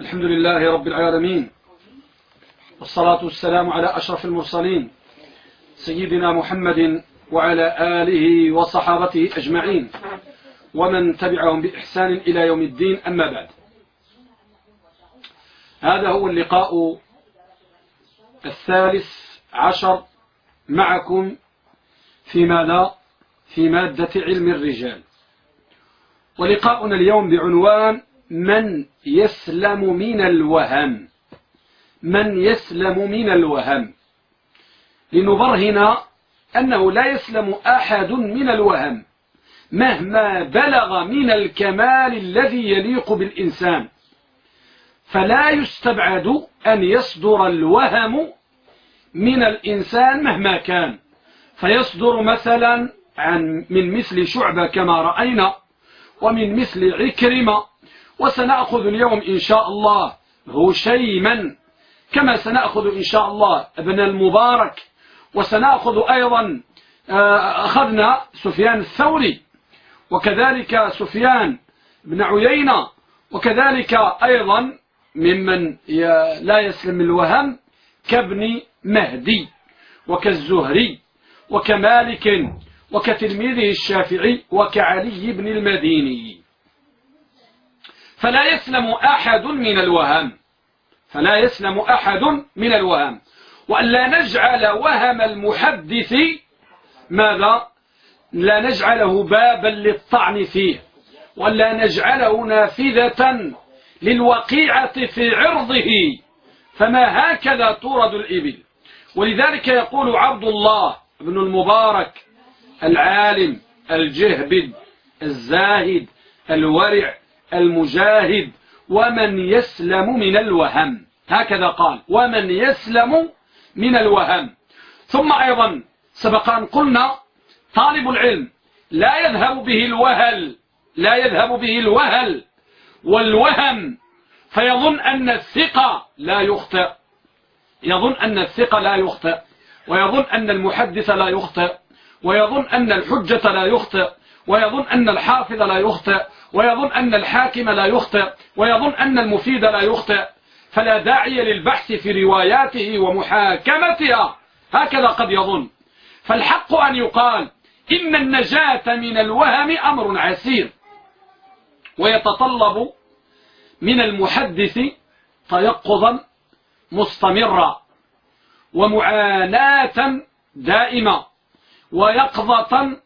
الحمد لله رب العالمين، والصلاة والسلام على أشرف المرسلين سيدنا محمد وعلى آله وصحابته أجمعين ومن تبعهم بإحسان إلى يوم الدين. أما بعد، هذا هو اللقاء الثالث عشر معكم في مادة علم الرجال، ولقاؤنا اليوم بعنوان من يسلم من الوهم. من يسلم من الوهم، لنبرهن أنه لا يسلم أحد من الوهم مهما بلغ من الكمال الذي يليق بالإنسان، فلا يستبعد أن يصدر الوهم من الإنسان مهما كان، فيصدر مثلا من مثل شعبة كما رأينا، ومن مثل عكرمة، وسنأخذ اليوم إن شاء الله هشيما، كما سنأخذ إن شاء الله ابن المبارك، وسنأخذ أيضا أخذنا سفيان الثوري، وكذلك سفيان بن عيينة، وكذلك أيضا ممن لا يسلم الوهم كابن مهدي وكالزهري وكمالك وكتلميذه الشافعي وكعلي بن المديني. فلا يسلم أحد من الوهم، فلا يسلم أحد من الوهم، وألا نجعل وهم المحدث ماذا؟ لا نجعله بابا للطعن فيه، ولا نجعله نافذة للوقيعة في عرضه، فما هكذا تورد الإبل. ولذلك يقول عبد الله بن المبارك العالم الجهبد الزاهد الورع المجاهد: ومن يسلم من الوهم. هكذا قال: ومن يسلم من الوهم. ثم أيضا سبق أن قلنا طالب العلم لا يذهب به الوهل، لا يذهب به الوهل والوهم، فيظن أن الثقة لا يخطئ، يظن أن الثقة لا يخطئ، ويظن أن المحدث لا يخطئ، ويظن أن الحجة لا يخطئ، ويظن أن الحافظ لا يخطئ، ويظن أن الحاكم لا يخطئ، ويظن أن المفيد لا يخطئ، فلا داعي للبحث في رواياته ومحاكمتها، هكذا قد يظن. فالحق أن يقال إن النجاة من الوهم أمر عسير، ويتطلب من المحدث تيقظا مستمرا، ومعاناة دائمة، ويقظة،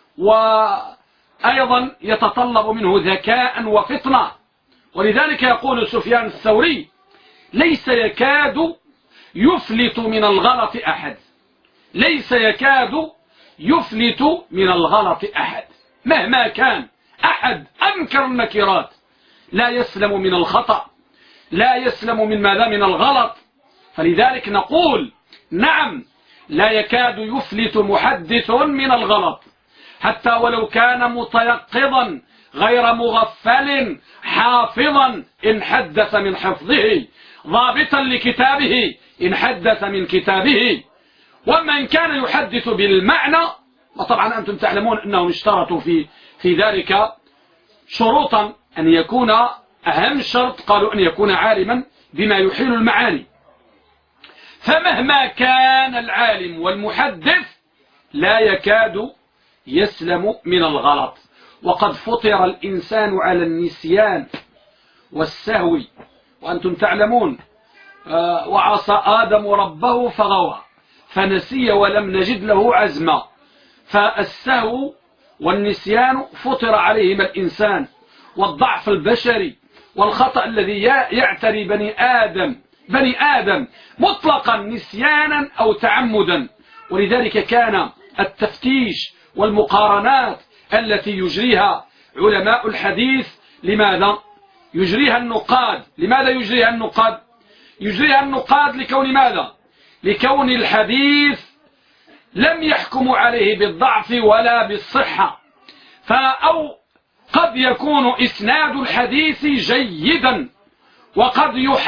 وأيضا يتطلب منه ذكاء وفطنة. ولذلك يقول سفيان الثوري: ليس يكاد يفلت من الغلط أحد، ليس يكاد يفلت من الغلط أحد، مهما كان أحد أنكر النكرات لا يسلم من الخطأ، لا يسلم من ماذا؟ من الغلط. فلذلك نقول: نعم، لا يكاد يفلت محدث من الغلط، حتى ولو كان متيقظا غير مغفل حافظا إن حدث من حفظه، ضابطا لكتابه إن حدث من كتابه. ومن كان يحدث بالمعنى، وطبعا أنتم تعلمون أنهم اشترطوا في ذلك شروطا، أن يكون أهم شرط قالوا أن يكون عالما بما يحيل المعاني. فمهما كان العالم والمحدث لا يكاد يسلم من الغلط. وقد فطر الإنسان على النسيان والسهو، وأنتم تعلمون: وعصى آدم ربه فغوى فنسي ولم نجد له عزما. فالسهو والنسيان فطر عليهما الإنسان، والضعف البشري والخطأ الذي يعتري بني آدم مطلقا نسيانا أو تعمدا. ولذلك كان التفتيش والمقارنات التي يجريها علماء الحديث، لماذا يجريها النقاد؟ لماذا يجريها النقاد؟ يجريها النقاد لكون ماذا؟ لكون الحديث لم يحكموا عليه بالضعف ولا بالصحة، أو قد يكون إسناد الحديث جيدا، وقد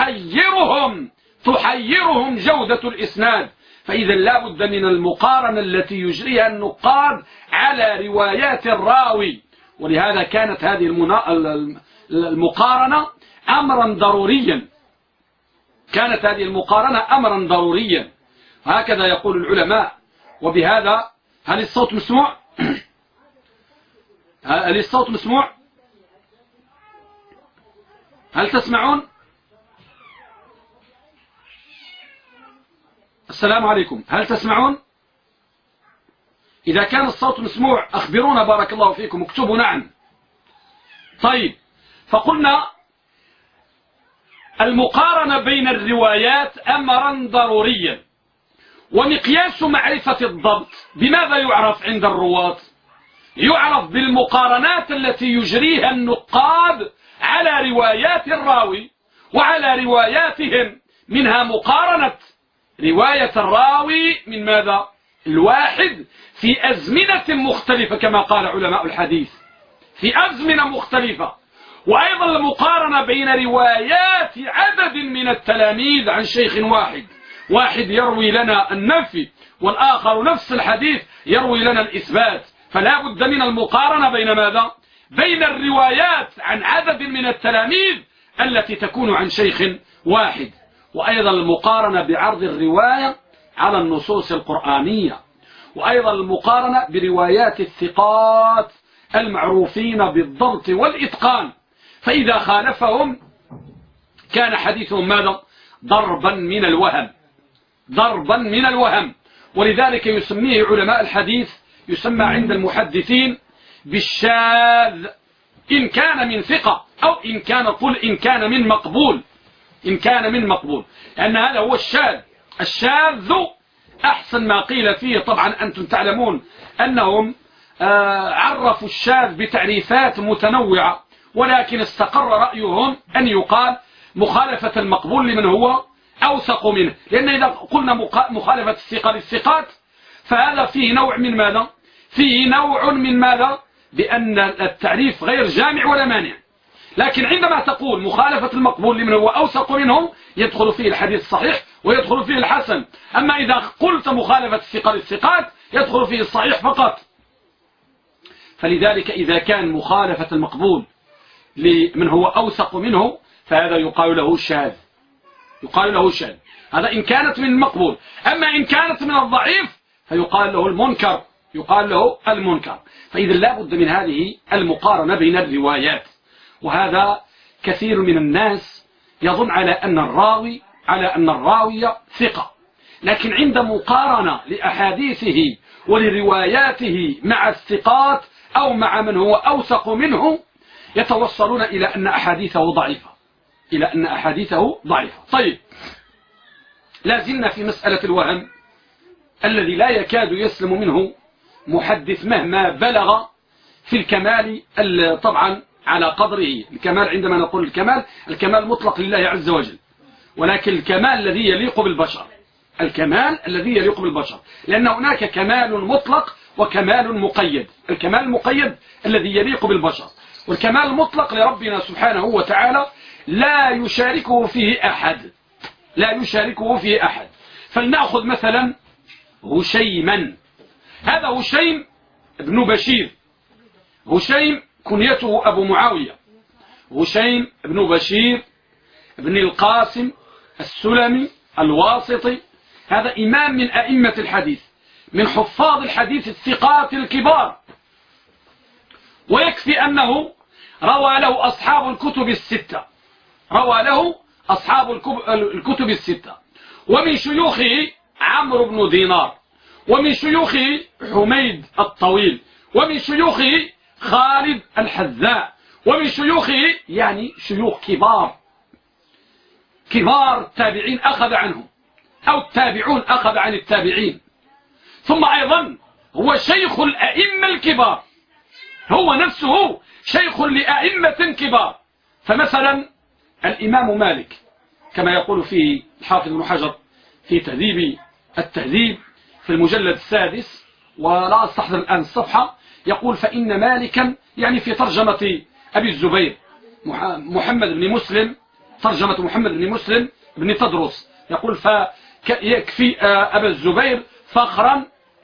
تحيرهم جودة الإسناد. فإذا لا بد من المقارنة التي يجريها النقاد على روايات الراوي. ولهذا كانت هذه المقارنة أمرا ضروريا، كانت هذه المقارنة أمرا ضروريا، هكذا يقول العلماء. وبهذا هل الصوت مسموع؟ هل الصوت مسموع؟ هل تسمعون؟ السلام عليكم، هل تسمعون؟ إذا كان الصوت مسموع أخبرونا بارك الله فيكم، اكتبوا نعم. طيب، فقلنا المقارنة بين الروايات أمرا ضروريا. ومقياس معرفة الضبط بماذا يعرف عند الرواة؟ يعرف بالمقارنات التي يجريها النقاد على روايات الراوي وعلى رواياتهم، منها مقارنة رواية الراوي من ماذا؟ الواحد في أزمنة مختلفة كما قال علماء الحديث، في أزمنة مختلفة. وأيضا المقارنة بين روايات عدد من التلاميذ عن شيخ واحد، واحد يروي لنا النفي والآخر نفس الحديث يروي لنا الإثبات، فلا بد من المقارنة بين ماذا؟ بين الروايات عن عدد من التلاميذ التي تكون عن شيخ واحد. وأيضا المقارنة بعرض الرواية على النصوص القرآنية، وأيضا المقارنة بروايات الثقات المعروفين بالضبط والإتقان، فإذا خالفهم كان حديثهم ماذا؟ ضربا من الوهم، ضربا من الوهم. ولذلك يسميه علماء الحديث، يسمى عند المحدثين بالشاذ، إن كان من ثقة أو إن كان قل إن كان من مقبول، إن كان من مقبول، لأن هذا هو الشاذ. الشاذ أحسن ما قيل فيه، طبعا أنتم تعلمون أنهم عرفوا الشاذ بتعريفات متنوعة، ولكن استقر رأيهم أن يقال مخالفة المقبول لمن هو أوثق منه، لأن إذا قلنا مخالفة الثقة للثقات فهذا فيه نوع من ماذا؟ فيه نوع من ماذا؟ بأن التعريف غير جامع ولا مانع. لكن عندما تقول مخالفة المقبول لمن هو أوثق منهم يدخل فيه الحديث الصحيح ويدخل فيه الحسن. أما إذا قلت مخالفة الثقة للثقات يدخل فيه الصحيح فقط. فلذلك إذا كان مخالفة المقبول لمن هو أوثق منه فهذا يقال له شاذ، يقال له شاذ، هذا إن كانت من المقبول. أما إن كانت من الضعيف فيقال له المنكر، يقال له المنكر. فإذا لا بد من هذه المقارنة بين الروايات. وهذا كثير من الناس يظن على أن الراوي ثقة، لكن عند مقارنة لأحاديثه ولرواياته مع الثقات أو مع من هو أوثق منه يتوصلون إلى أن أحاديثه ضعيفة، إلى أن أحاديثه ضعيفة. طيب، لازلنا في مسألة الوهم الذي لا يكاد يسلم منه محدث مهما بلغ في الكمال، طبعا على قدره. الكمال عندما نقول الكمال مطلق لله عز وجل، ولكن الكمال الذي يليق بالبشر، الكمال الذي يليق بالبشر، لأن هناك كمال مطلق وكمال مقيد. الكمال المقيد الذي يليق بالبشر، والكمال المطلق لربنا سبحانه وتعالى لا يشاركه فيه أحد، لا يشاركه فيه أحد. فلنأخذ مثلا هشيما، هذا هشيم بن بشير، هشيم كنيته أبو معاوية، هشيم بن بشير بن القاسم السلمي الواسطي، هذا إمام من أئمة الحديث، من حفاظ الحديث الثقات الكبار، ويكفي أنه روى له أصحاب الكتب الستة، روى له أصحاب الكتب الستة. ومن شيوخه عمرو بن دينار، ومن شيوخه حميد الطويل، ومن شيوخه خالد الحذاء، ومن شيوخه يعني شيوخ كبار، كبار التابعين أخذ عنهم، أو التابعون أخذ عن التابعين. ثم أيضا هو شيخ الأئمة الكبار، هو نفسه شيخ لأئمة كبار. فمثلا الإمام مالك كما يقول فيه الحافظ بن حجر في تهذيب التهذيب في المجلد السادس، ولا أستحضر الآن الصفحة، يقول فإن مالكا، يعني في ترجمة أبي الزبير محمد بن مسلم، ترجمة محمد بن مسلم بن تدرس، يقول فيكفي أبا الزبير فخرا،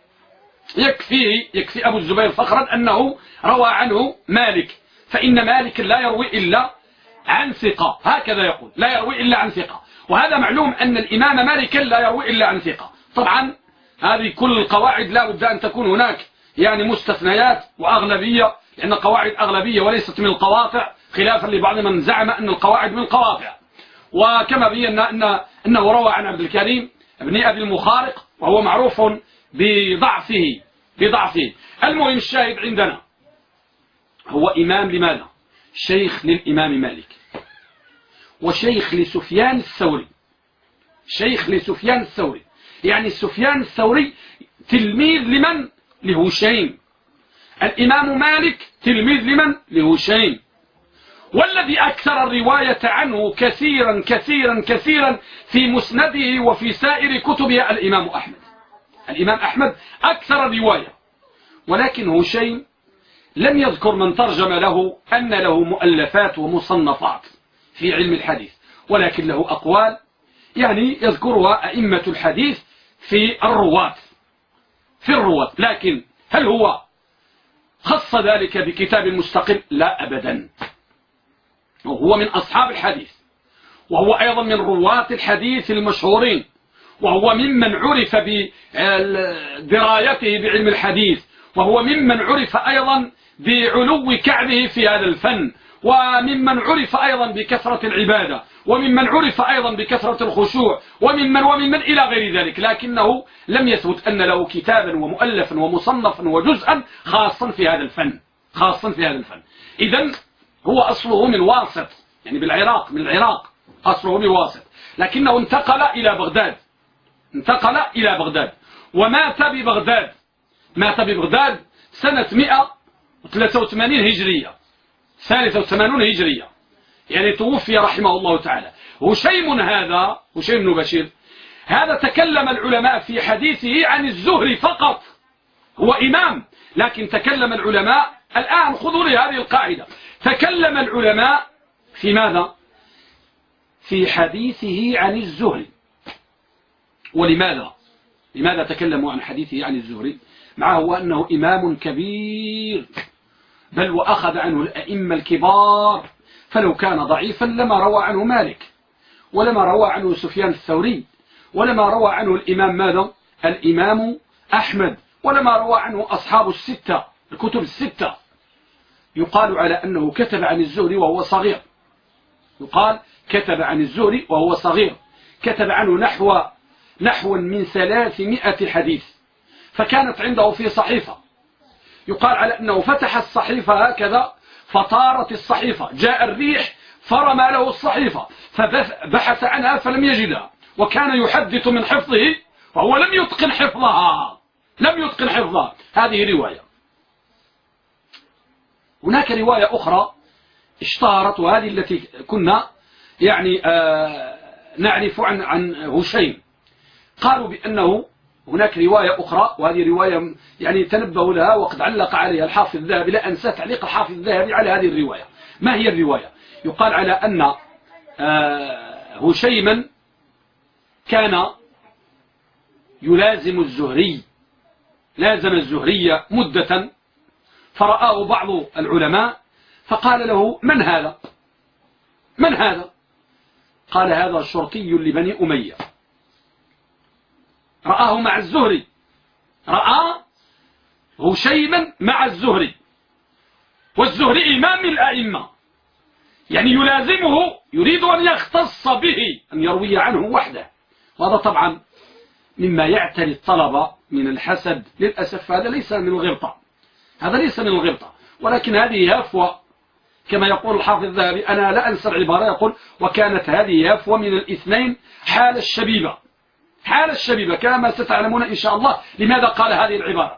يكفي أبو الزبير فخرا أنه روى عنه مالك، فإن مالك لا يروي إلا عن ثقة، هكذا يقول، لا يروي إلا عن ثقة. وهذا معلوم أن الإمام مالك لا يروي إلا عن ثقة. طبعا هذه كل القواعد لا بد أن تكون هناك يعني مستثنيات وأغلبية، لأن قواعد أغلبية وليست من القواطع، خلافا لبعض من زعم أن القواعد من القواطع. وكما بينا أنه روى عن عبد الكريم بن أبي المخارق، وهو معروف بضعفه. المهم الشاهد عندنا هو إمام لماذا؟ شيخ للإمام مالك، وشيخ لسفيان الثوري. شيخ لسفيان الثوري، يعني سفيان الثوري تلميذ لمن؟ لهشيم. الإمام مالك تلميذ لمن؟ لهشيم. والذي أكثر الرواية عنه كثيرا كثيرا كثيرا في مسنده وفي سائر كتبه الإمام أحمد. الإمام أحمد أكثر الرواية، ولكن هشيم لم يذكر من ترجم له أن له مؤلفات ومصنفات في علم الحديث، ولكن له أقوال يعني يذكرها أئمة الحديث في الرواة. لكن هل هو خص ذلك بكتاب مستقل؟ لا أبدا. وهو من أصحاب الحديث، وهو أيضا من رواة الحديث المشهورين، وهو ممن عرف بدرايته بعلم الحديث، وهو ممن عرف أيضا بعلو كعبه في هذا الفن، وممن عرف أيضا بكثرة العبادة، وممن عرف أيضا بكثرة الخشوع، وممن إلى غير ذلك. لكنه لم يثبت أن له كتابا ومؤلفا ومصنفا وجزءا خاصا في هذا الفن. إذن هو أصله من واسط، يعني من العراق أصله من واسط، لكنه انتقل إلى بغداد ومات ببغداد سنة 183 هجرية، 83 هجرية، يعني توفي رحمه الله تعالى. هشيم بن بشير هذا تكلم العلماء في حديثه عن الزهري فقط، هو إمام، لكن تكلم العلماء الآن، خذوا لي هذه القاعدة، تكلم العلماء في ماذا؟ في حديثه عن الزهري. ولماذا تكلموا عن حديثه عن الزهري؟ معه أنه إمام كبير، بل وأخذ عنه الأئمة الكبار، فلو كان ضعيفا لما روى عنه مالك، ولما روى عنه سفيان الثوري، ولما روى عنه الإمام أحمد، ولما روى عنه أصحاب الكتب الستة. يقال على أنه كتب عن الزهري وهو صغير، كتب عنه نحو من 300 حديث، فكانت عنده في صحيفة. يقال على أنه فتح الصحيفة هكذا فطارت الصحيفة، جاء الريح فرمى له الصحيفة، فبحث عنها فلم يجدها، وكان يحدث من حفظه وهو لم يتقن حفظها. هذه رواية. هناك رواية أخرى اشتهرت، وهذه التي كنا يعني نعرف عن هشيم. قالوا بأنه هناك رواية أخرى، وهذه رواية يعني تنبهوا لها وقد علق عليها الحافظ الذهبي، لا أنسى تعليق الحافظ الذهبي على هذه الرواية. ما هي الرواية؟ يقال على أن هشيما كان يلازم الزهري، لازم الزهري مدة، فرآه بعض العلماء فقال له: من هذا؟ قال: هذا شرطي لبني أمية. رآه مع الزهري، رأى هشيما مع الزهري، والزهري إمام الأئمة، يعني يلازمه، يريد أن يختص به، أن يروي عنه وحده. وهذا طبعا مما يعتري الطلبة من الحسد. للأسف هذا ليس من الغبطة، ولكن هذه هفوة، كما يقول الحافظ الذهبي. أنا لا أنسى العبارة، يقول: وكانت هذه هفوة من الاثنين حال الشبيبة، كما ستعلمون إن شاء الله لماذا قال هذه العبارة.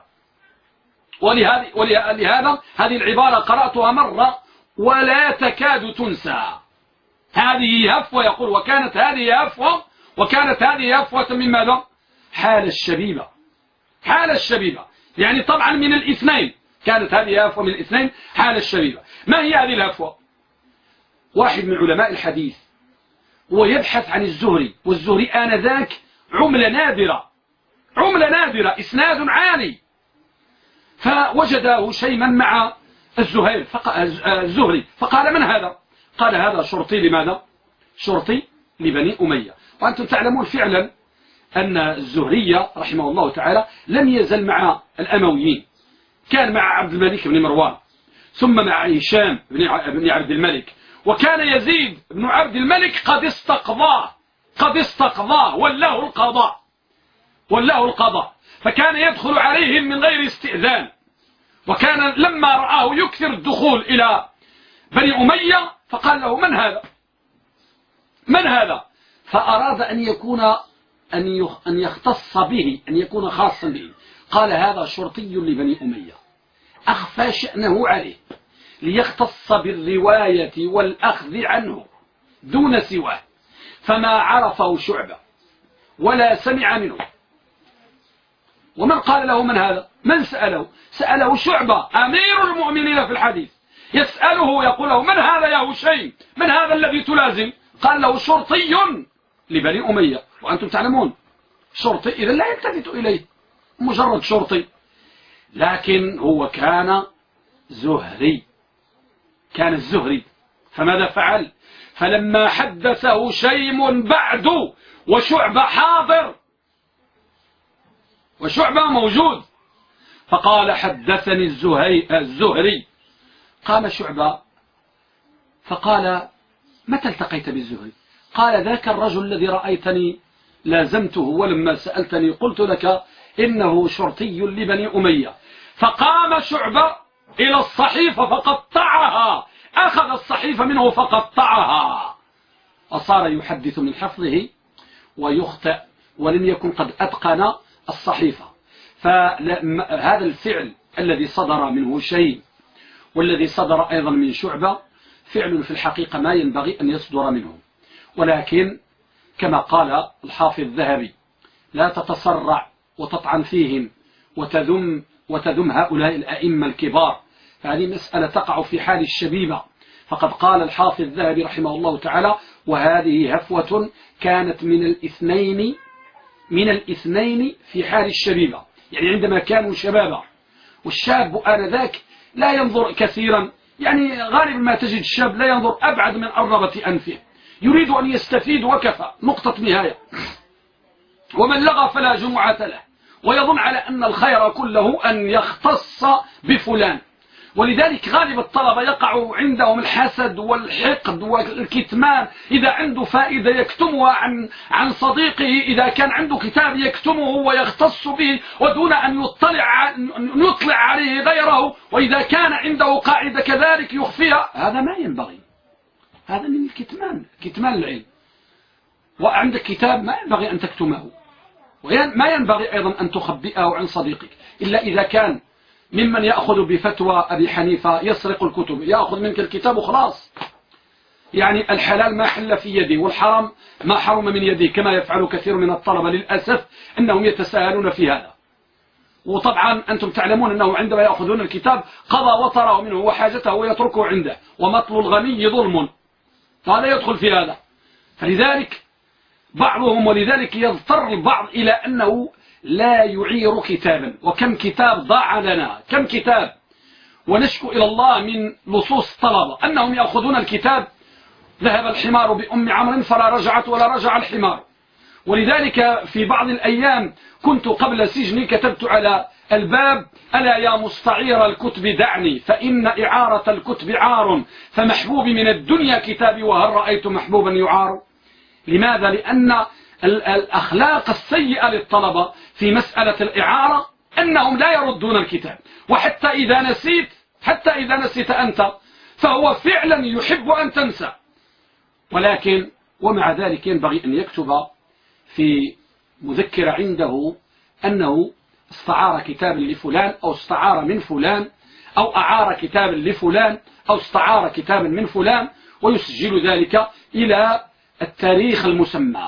ولهذا هذه العبارة قرأتها مرة ولا تكاد تنسى. هذه هفوة، يقول: وكانت هذه هفوة من ماذا؟ حال الشبيبة، يعني طبعا من الاثنين، كانت هذه هفوة من الاثنين حال الشبيبة. ما هي هذه الهفوة؟ واحد من علماء الحديث ويبحث عن الزهري، والزهري آنذاك عملة نادرة، إسناد عالي، فوجد هشيما مع الزهري، فقال: من هذا؟ قال هذا شرطي لماذا؟ شرطي لبني أمية. وأنتم تعلمون فعلا أن الزهري رحمه الله تعالى لم يزل مع الأمويين، كان مع عبد الملك بن مروان، ثم مع هشام بن عبد الملك، وكان يزيد بن عبد الملك قد استقضاه والله القضاء، فكان يدخل عليهم من غير استئذان. وكان لما رآه يكثر الدخول إلى بني أمية فقال له من هذا؟ فأراد أن يختص به، أن يكون خاصا به. قال هذا شرطي لبني أمية، أخفى شأنه عليه ليختص بالرواية والأخذ عنه دون سواه، فما عرفه شعبة ولا سمع منه. ومن قال له من هذا؟ من سأله شعبة أمير المؤمنين في الحديث، يسأله يقول له من هذا يا هشيم؟ من هذا الذي تلازم؟ قال له شرطي لبني أمية. وأنتم تعلمون شرطي إذا لا يلتفت إليه، مجرد شرطي، لكن هو كان الزهري. فماذا فعل؟ فلما حدثه هشيم بعد وشعبة حاضر وشعبة موجود، فقال حدثني الزهري. قام شعبة فقال متى التقيت بالزهري؟ قال ذاك الرجل الذي رأيتني لازمته، ولما سألتني قلت لك إنه شرطي لبني أمية. فقام شعبة إلى الصحيفة فقطعها، أخذ الصحيفة منه فقطعها، وصار يحدث من حفظه ويخطئ ولم يكن قد أتقن الصحيفة. فهذا الفعل الذي صدر منه شيء والذي صدر أيضا من شعبة فعل في الحقيقة ما ينبغي أن يصدر منه، ولكن كما قال الحافظ الذهبي لا تتسرع وتطعن فيهم وتذم هؤلاء الأئمة الكبار، فهذه مسألة تقع في حال الشبيبة. فقد قال الحافظ الذهبي رحمه الله تعالى وهذه هفوة كانت من الاثنين في حال الشبيبة، يعني عندما كانوا شبابا. والشاب آنذاك لا ينظر كثيرا، يعني غالبا ما تجد الشاب لا ينظر أبعد من أرنبة أنفه، يريد أن يستفيد وكفى، نقطة نهاية. ومن لغى فلا جمعة له، ويظن على أن الخير كله أن يختص بفلان. ولذلك غالب الطلبة يقع عندهم الحسد والحقد والكتمان، إذا عنده فائدة يكتمها عن صديقه، إذا كان عنده كتاب يكتمه ويختص به ودون أن يطلع عليه غيره، وإذا كان عنده قاعدة كذلك يخفيها. هذا ما ينبغي، هذا من كتمان العلم. وعندك كتاب ما ينبغي أن تكتمه، وما ينبغي أيضا أن تخبئه عن صديقك، إلا إذا كان ممن يأخذ بفتوى أبي حنيفة يسرق الكتب، يأخذ منك الكتاب وخلاص، يعني الحلال ما حل في يدي والحرام ما حرم من يدي، كما يفعل كثير من الطلبة للأسف أنهم يتساهلون في هذا. وطبعا أنتم تعلمون أنه عندما يأخذون الكتاب قضى وطره منه وحاجته ويتركه عنده، ومطل الغني ظلم، فهذا يدخل في هذا. فلذلك بعضهم ولذلك يضطر البعض إلى أنه لا يعير كتابا. وكم كتاب ضاع لنا، كم كتاب، ونشكو إلى الله من لصوص الطلبة أنهم يأخذون الكتاب ذهب الحمار بأم عمرو فلا رجعت ولا رجع الحمار. ولذلك في بعض الأيام كنت قبل سجني كتبت على الباب ألا يا مستعير الكتب دعني فإن إعارة الكتب عار، فمحبوبي من الدنيا كتابي وهل رأيت محبوبا يعار. لماذا؟ لأن الأخلاق السيئة للطلبة في مسألة الإعارة أنهم لا يردون الكتاب، وحتى إذا نسيت أنت فهو فعلا يحب أن تنسى. ولكن ومع ذلك ينبغي أن يكتب في مذكرة عنده أنه استعار كتابا لفلان أو استعار من فلان أو أعار كتابا لفلان أو استعار كتابا من فلان، ويسجل ذلك إلى التاريخ المسمى،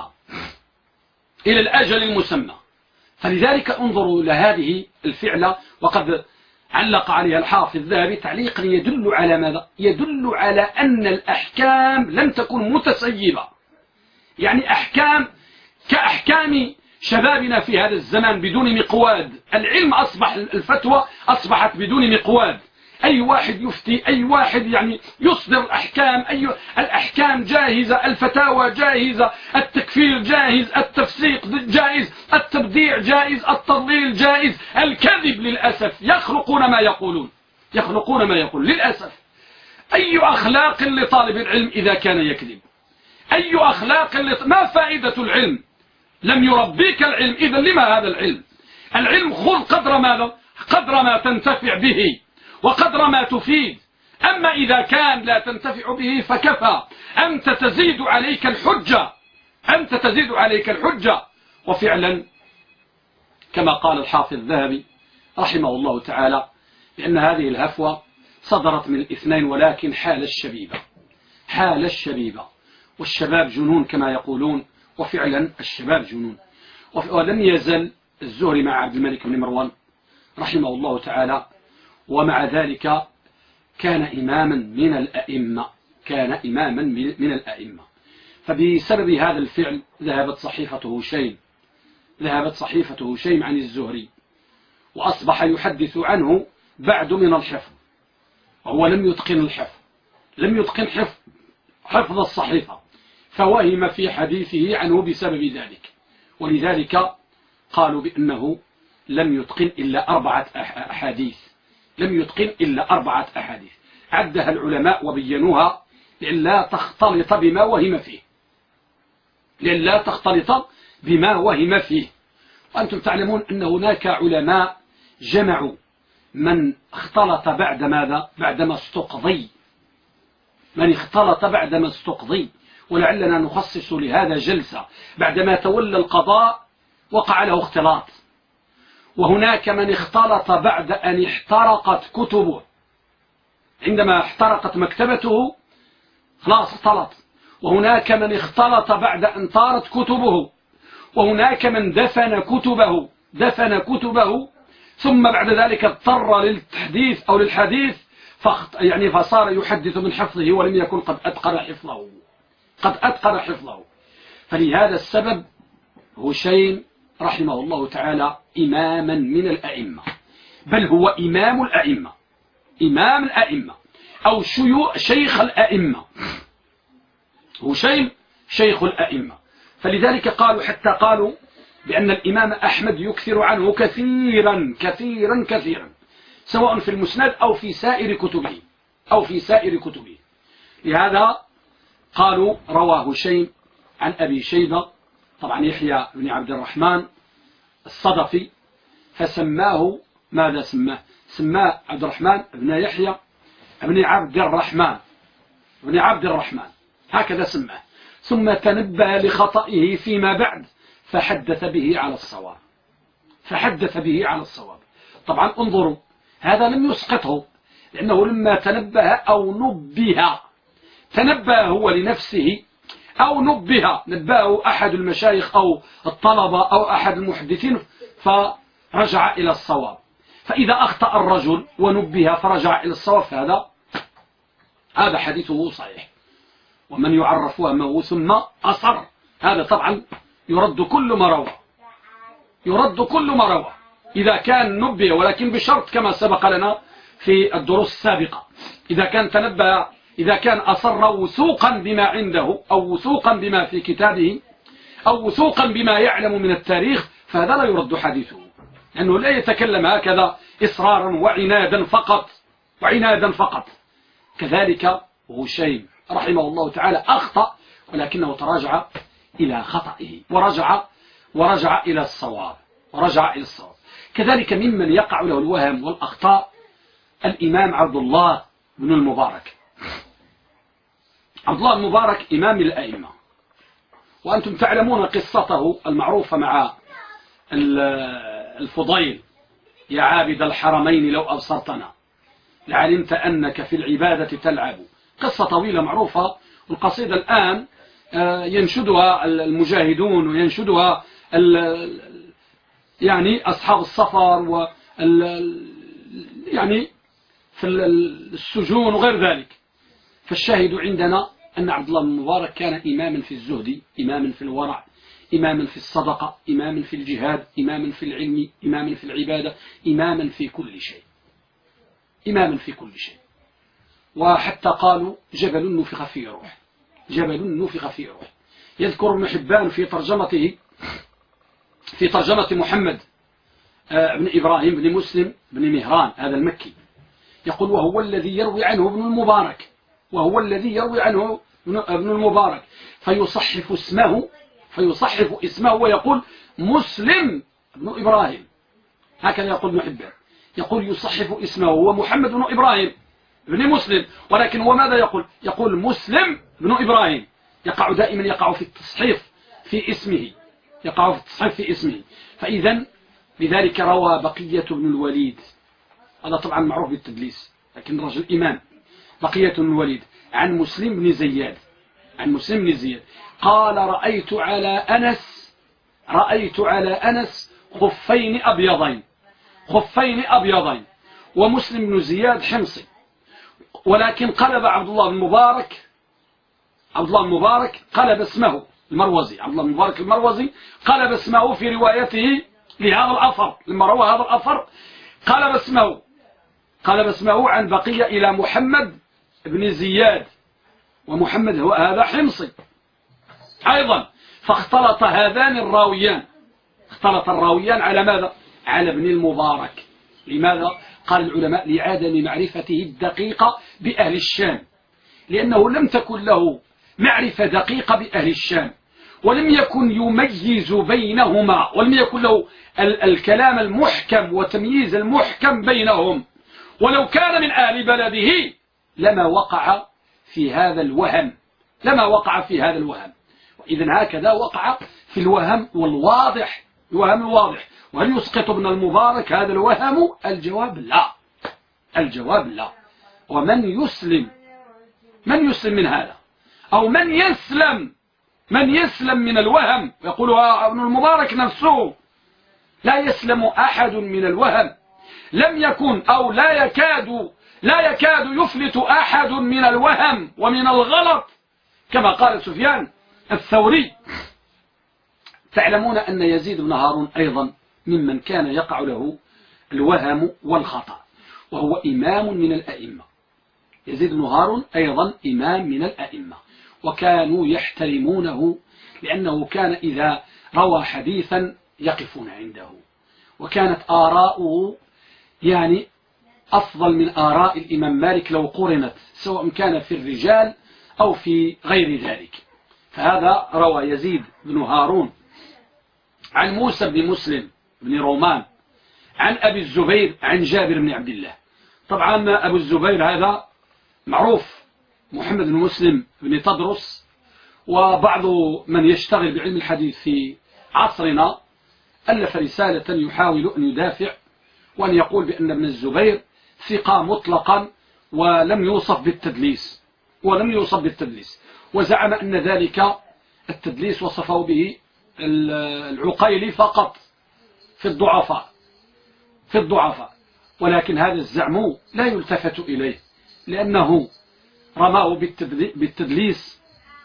إلى الأجل المسمى. فلذلك انظروا لهذه الفعلة، وقد علق عليها الحافظ الذهبي تعليقا يدل على ماذا؟ يدل على أن الأحكام لم تكن متسيبة، يعني أحكام كأحكام شبابنا في هذا الزمان بدون مقواد. العلم أصبح، الفتوى أصبحت بدون مقواد، أي واحد يفتي، أي واحد يعني يصدر الأحكام، الأحكام جاهزة، الفتاوى جاهزة، التكفير جاهز، التفسيق جائز، التبديع جائز، التضليل جائز، الكذب للأسف يخلقون ما يقولون، يخلقون ما يقول للأسف. أي أخلاق لطالب العلم إذا كان يكذب؟ أي أخلاق ما فائدة العلم؟ لم يربيك العلم، إذا لما هذا العلم؟ العلم خذ قدر ماذا؟ قدر ما تنتفع به وقدر ما تفيد. أما إذا كان لا تنتفع به فكفى، أنت تزيد عليك الحجة، أنت تزيد عليك الحجة. وفعلا كما قال الحافظ الذهبي رحمه الله تعالى بأن هذه الهفوة صدرت من الاثنين، ولكن حال الشبيبة، حال الشبيبة، والشباب جنون كما يقولون، وفعلا الشباب جنون. ولم يزل الزهري مع عبد الملك بن مروان رحمه الله تعالى، ومع ذلك كان إماما من الأئمة، كان إماما من الأئمة. فبسبب هذا الفعل ذهبت صحيفة هشيم عن الزهري، وأصبح يحدث عنه بعد من الحفظ، وهو لم يتقن الحفظ، لم يتقن حفظ الصحيفة، فوهم في حديثه عنه بسبب ذلك. ولذلك قالوا بأنه لم يتقن إلا 4 أحاديث، لم يتقن إلا 4 أحاديث عدها العلماء وبينوها لئلا تختلط بما وهم فيه، لئلا تختلط بما وهم فيه. وأنتم تعلمون أن هناك علماء جمعوا من اختلط بعد ماذا؟ بعدما استقضي، من اختلط بعدما استقضي، ولعلنا نخصص لهذا جلسة. بعدما تولى القضاء وقع له اختلاط. وهناك من اختلط بعد أن احترقت كتبه، عندما احترقت مكتبته خلاص اختلط. وهناك من اختلط بعد أن طارت كتبه، وهناك من دفن كتبه ثم بعد ذلك اضطر للتحديث أو للحديث، فصار يحدث من حفظه ولم يكن قد أتقن حفظه. فلهذا السبب هشيم رحمه الله تعالى إماما من الأئمة، بل هو إمام الأئمة أو شيخ الأئمة. هشيم شيخ الأئمة. فلذلك قالوا بأن الإمام أحمد يكثر عنه كثيرا سواء في المسند أو في سائر كتبه لهذا قالوا رواه هشيم عن أبي شيبة، طبعا يحيى بن عبد الرحمن الصدفي، فسماه ماذا سماه عبد الرحمن بن يحيى بن عبد الرحمن هكذا سماه. ثم تنبه لخطئه فيما بعد فحدث به على الصواب. طبعا انظروا، هذا لم يسقطه، لأنه لما تنبه أو تنبه هو لنفسه أو نبهه أحد المشايخ أو الطلبة أو أحد المحدثين فرجع إلى الصواب. فإذا أخطأ الرجل ونبه فرجع إلى الصواب هذا حديثه صحيح. ومن يعرف وهمه ثم أصر، هذا طبعا يرد كل ما روى إذا كان نبه، ولكن بشرط كما سبق لنا في الدروس السابقة، إذا كان أصر وثوقا بما عنده أو وثوقا بما في كتابه أو وثوقا بما يعلم من التاريخ، فهذا لا يرد حديثه، لأنه لا يتكلم هكذا إصرارا وعنادا فقط. كذلك هشيم رحمه الله تعالى أخطأ، ولكنه تراجع إلى خطئه ورجع إلى الصواب. كذلك ممن يقع له الوهم والأخطاء الإمام عبد الله بن المبارك. عبد الله المبارك إمام الأئمة، وأنتم تعلمون قصته المعروفة مع الفضيل: يا عابد الحرمين لو أبصرتنا لعلمت أنك في العبادة تلعب. قصة طويلة معروفة، والقصيدة الآن ينشدها المجاهدون وينشدها يعني أصحاب السفر يعني في السجون وغير ذلك. فالشاهد عندنا أن عبد الله بن المبارك كان إماما في الزهد، إماما في الورع، إماما في الصدقة، إماما في الجهاد، إماما في العلم، إماما في العبادة، إماما في كل شيء. إماما في كل شيء. وحتى قالوا جبل نفخ فيه روح، جبل نفخ فيه روح. يذكر ابن حبان في ترجمته، في ترجمة محمد بن إبراهيم بن مسلم بن مهران هذا المكي، يقول وهو الذي يروي عنه ابن المبارك، وهو الذي يروي عنه ابن المبارك فيصحف اسمه ويقول مسلم بن إبراهيم، هكذا يقول ابن حبان، يقول يصحف اسمه هو محمد بن إبراهيم بن مسلم، ولكن هو ماذا يقول؟ يقول مسلم بن إبراهيم، دائما يقع في التصحيف في اسمه، يقع في التصحيف في اسمه. فإذا لذلك روى بقية بن الوليد، هذا طبعا معروف بالتدليس لكن رجل إمام، بقية بن الوليد عن مسلم بن زياد، عن مسلم بن زياد قال رأيت على أنس خفين أبيضين، ومسلم بن زياد حمصي، ولكن قلب عبد الله بن المبارك قلب اسمه المروزي، عبد الله بن المبارك المروزي قلب اسمه في روايته لهذا الأثر، لما روى هذا الأثر قلب اسمه عن بقية إلى محمد بن زياد، ومحمد هو هذا حمصي أيضا. فاختلط هذان الراويان، اختلط الراويان على ماذا؟ على ابن المبارك. لماذا؟ قال العلماء لعدم معرفته الدقيقة بأهل الشام، لأنه لم تكن له معرفة دقيقة بأهل الشام، ولم يكن يميز بينهما، ولم يكن له الكلام المحكم وتمييز المحكم بينهم. ولو كان من أهل بلده لما وقع في هذا الوهم، وإذن هكذا وقع في الوهم الواضح. وهل يسقط ابن المبارك هذا الوهم؟ الجواب لا. ومن يسلم من هذا، أو من يسلم من الوهم، يقولها ابن المبارك نفسه، لا يسلم أحد من الوهم، لم يكن أو لا يكاد يفلت أحد من الوهم ومن الغلط، كما قال سفيان الثوري. تعلمون أن يزيد بن هارون أيضا ممن كان يقع له الوهم والخطأ، وهو إمام من الأئمة. يزيد بن هارون أيضا إمام من الأئمة، وكانوا يحترمونه لأنه كان إذا روى حديثا يقفون عنده، وكانت آراؤه يعني أفضل من آراء الإمام مالك لو قرنت، سواء كان في الرجال أو في غير ذلك. فهذا روى يزيد بن هارون عن موسى بن مسلم بن رومان عن أبي الزبير عن جابر بن عبد الله. طبعا أبو الزبير هذا معروف، محمد بن مسلم بن تدرس، وبعض من يشتغل بعلم الحديث في عصرنا ألف رسالة يحاول أن يدافع وأن يقول بأن ابن الزبير ثقة مطلقا ولم يوصف بالتدليس، وزعم أن ذلك التدليس وصفه به العقيلي فقط في الضعفاء، ولكن هذا الزعم لا يلتفت إليه، لأنه رماه بالتدليس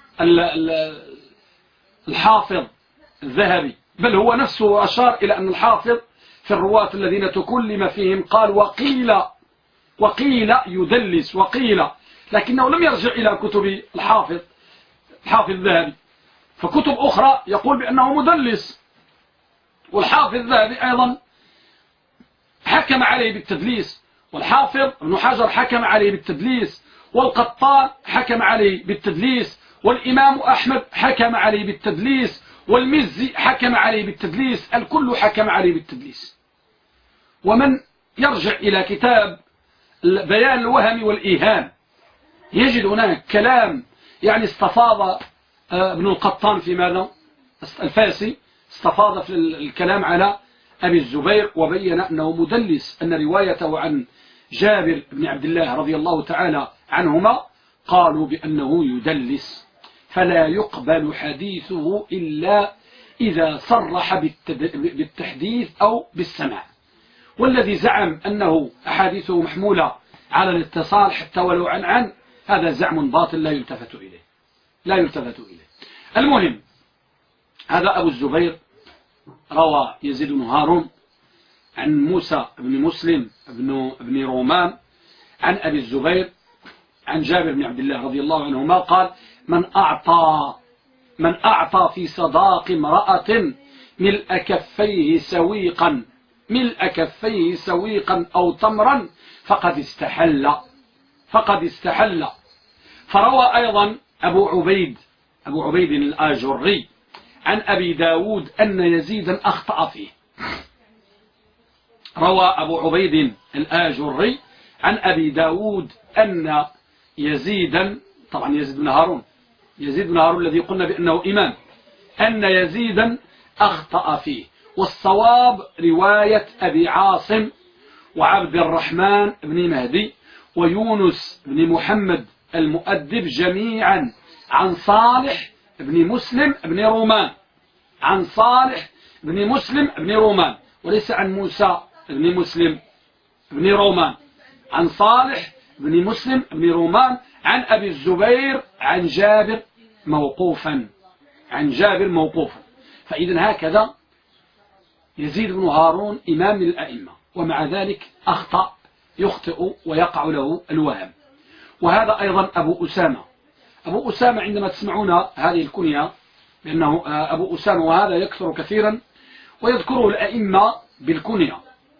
الحافظ الذهبي، بل هو نفسه أشار إلى أن الحافظ في الرواة الذين تكلم فيهم قال وقيل يدلس، لكنه لم يرجع إلى كتب الحافظ الذهبي، فكتب أخرى يقول بأنه مدلس، والحافظ الذهبي أيضا حكم عليه بالتدليس، والحافظ ابن حجر حكم عليه بالتدليس، والقطان حكم عليه بالتدليس، والإمام أحمد حكم عليه بالتدليس، والمزي حكم عليه بالتدليس، الكل حكم عليه بالتدليس. ومن يرجع إلى كتاب بيان الوهم والإيهام يجد هناك كلام، يعني استفاض ابن القطان في ماذا؟ الفاسي استفاض في الكلام على أبي الزبير، وبين أنه مدلس، أن روايته عن جابر بن عبد الله رضي الله تعالى عنهما قالوا بأنه يدلس، فلا يقبل حديثه إلا إذا صرح بالتحديث أو بالسماع. والذي زعم أنه أحاديثه محمولة على الاتصال حتى ولو عن هذا زعم باطل لا يلتفت إليه. المهم، هذا أبو الزبير روى يزيد بن هارون عن موسى بن مسلم بن رومان عن أبي الزبير عن جابر بن عبد الله رضي الله عنهما قال: من أعطى في صداق امرأة ملء كفيه سويقا أو تمرا فقد استحل. فروى أيضا أبو عبيد الآجري عن أبي داود أن يزيدا أخطأ فيه. روى أبو عبيد الآجري عن أبي داود أن يزيدا، طبعا يزيد بن هارون الذي قلنا بأنه إمام، أن يزيدا أخطأ فيه. والصواب رواية أبي عاصم وعبد الرحمن بن مهدي ويونس بن محمد المؤدب جميعا عن صالح بن مسلم بن رومان، وليس عن موسى بن مسلم بن رومان، عن صالح بن مسلم بن رومان عن أبي الزبير عن جابر موقوفا. فإذا هكذا يزيد بن هارون إمام من الأئمة، ومع ذلك يخطئ ويقع له الوهم. وهذا أيضا أبو أسامة عندما تسمعون هذه الكنية بأنه أبو أسامة، وهذا يكثر كثيرا ويذكره الأئمة بالكنية،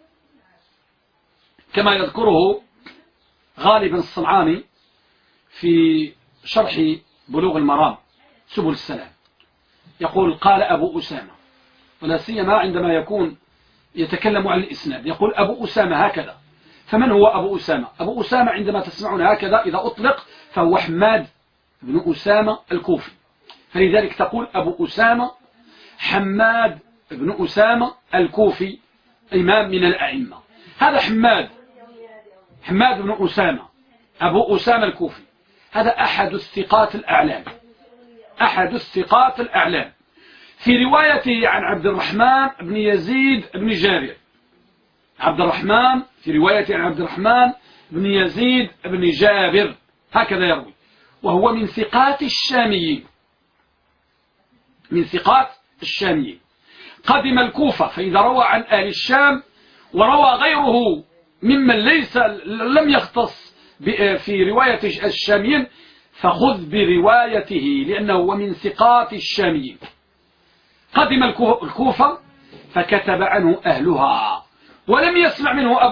كما يذكره غالبا الصنعاني في شرح بلوغ المرام سبل السلام، يقول: قال أبو أسامة، ولا سيما عندما يكون يتكلم عن الإسناد يقول أبو أسامة هكذا. فمن هو أبو أسامة؟ أبو أسامة عندما تسمعون هكذا إذا أطلق فهو حماد بن أسامة الكوفي، فلذلك تقول أبو أسامة حماد بن أسامة الكوفي، إمام من الأئمة. هذا حماد بن أسامة أبو أسامة الكوفي، هذا أحد الثقات الأعلام في روايته عن عبد الرحمن بن يزيد بن جابر. في روايته عن عبد الرحمن بن يزيد بن جابر هكذا يروي، وهو من ثقات الشاميين. قدم الكوفة، فإذا روى عن أهل الشام وروى غيره ممن لم يختص في رواية الشاميين فخذ بروايته، لأنه هو من ثقات الشاميين. قدم الكوفة فكتب عنه أهلها ولم يسمع منه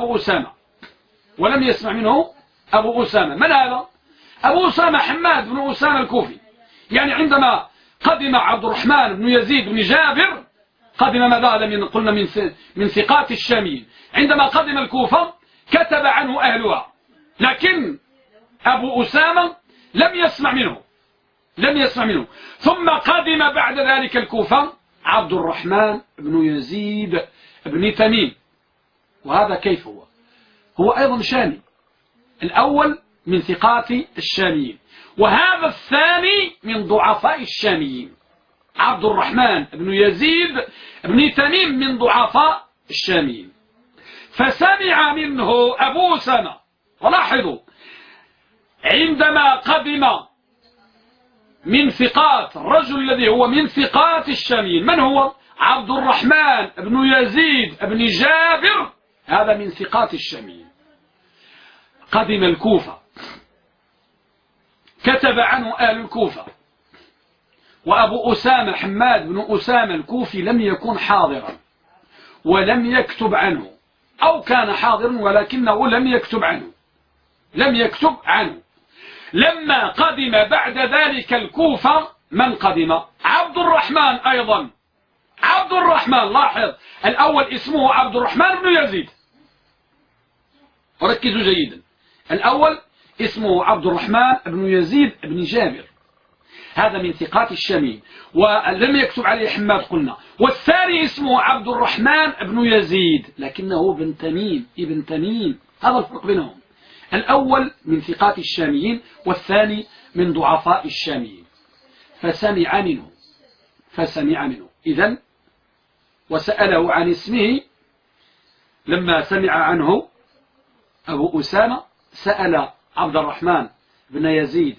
أبو أسامة. من هذا؟ أبو أسامة حماد بن أسامة الكوفي. يعني عندما قدم عبد الرحمن بن يزيد بن جابر قدم ماذا؟ قلنا من ثقات الشاميين. عندما قدم الكوفة كتب عنه أهلها، لكن أبو أسامة لم يسمع منه. ثم قدم بعد ذلك الكوفة عبد الرحمن بن يزيد بن تميم، وهذا كيف هو أيضا شامي. الأول من ثقات الشاميين، وهذا الثاني من ضعفاء الشاميين. عبد الرحمن بن يزيد بن تميم من ضعفاء الشاميين. فسمع منه أبو أسامة. ولاحظوا عندما قدم من ثقات الرجل الذي هو من ثقات الشاميين، من هو؟ عبد الرحمن بن يزيد بن جابر، هذا من ثقات الشاميين. قدم الكوفة، كتب عنه أهل الكوفة، وأبو أسامة حماد بن أسامة الكوفي لم يكن حاضرا ولم يكتب عنه، أو كان حاضرا ولكنه لم يكتب عنه. لما قدم بعد ذلك الكوفة من قدم؟ عبد الرحمن أيضا. عبد الرحمن، لاحظ الأول اسمه عبد الرحمن بن يزيد، وركزوا جيدا. الأول اسمه عبد الرحمن بن يزيد بن جابر، هذا من ثقات الشاميين ولم يكتب عليه حماد قلنا. والثاني اسمه عبد الرحمن بن يزيد لكنه ابن تميم، هذا الفرق بينهم. الأول من ثقات الشاميين والثاني من ضعفاء الشاميين. فسمع منه إذن وسأله عن اسمه. لما سمع عنه أبو أسامة سأل عبد الرحمن بن يزيد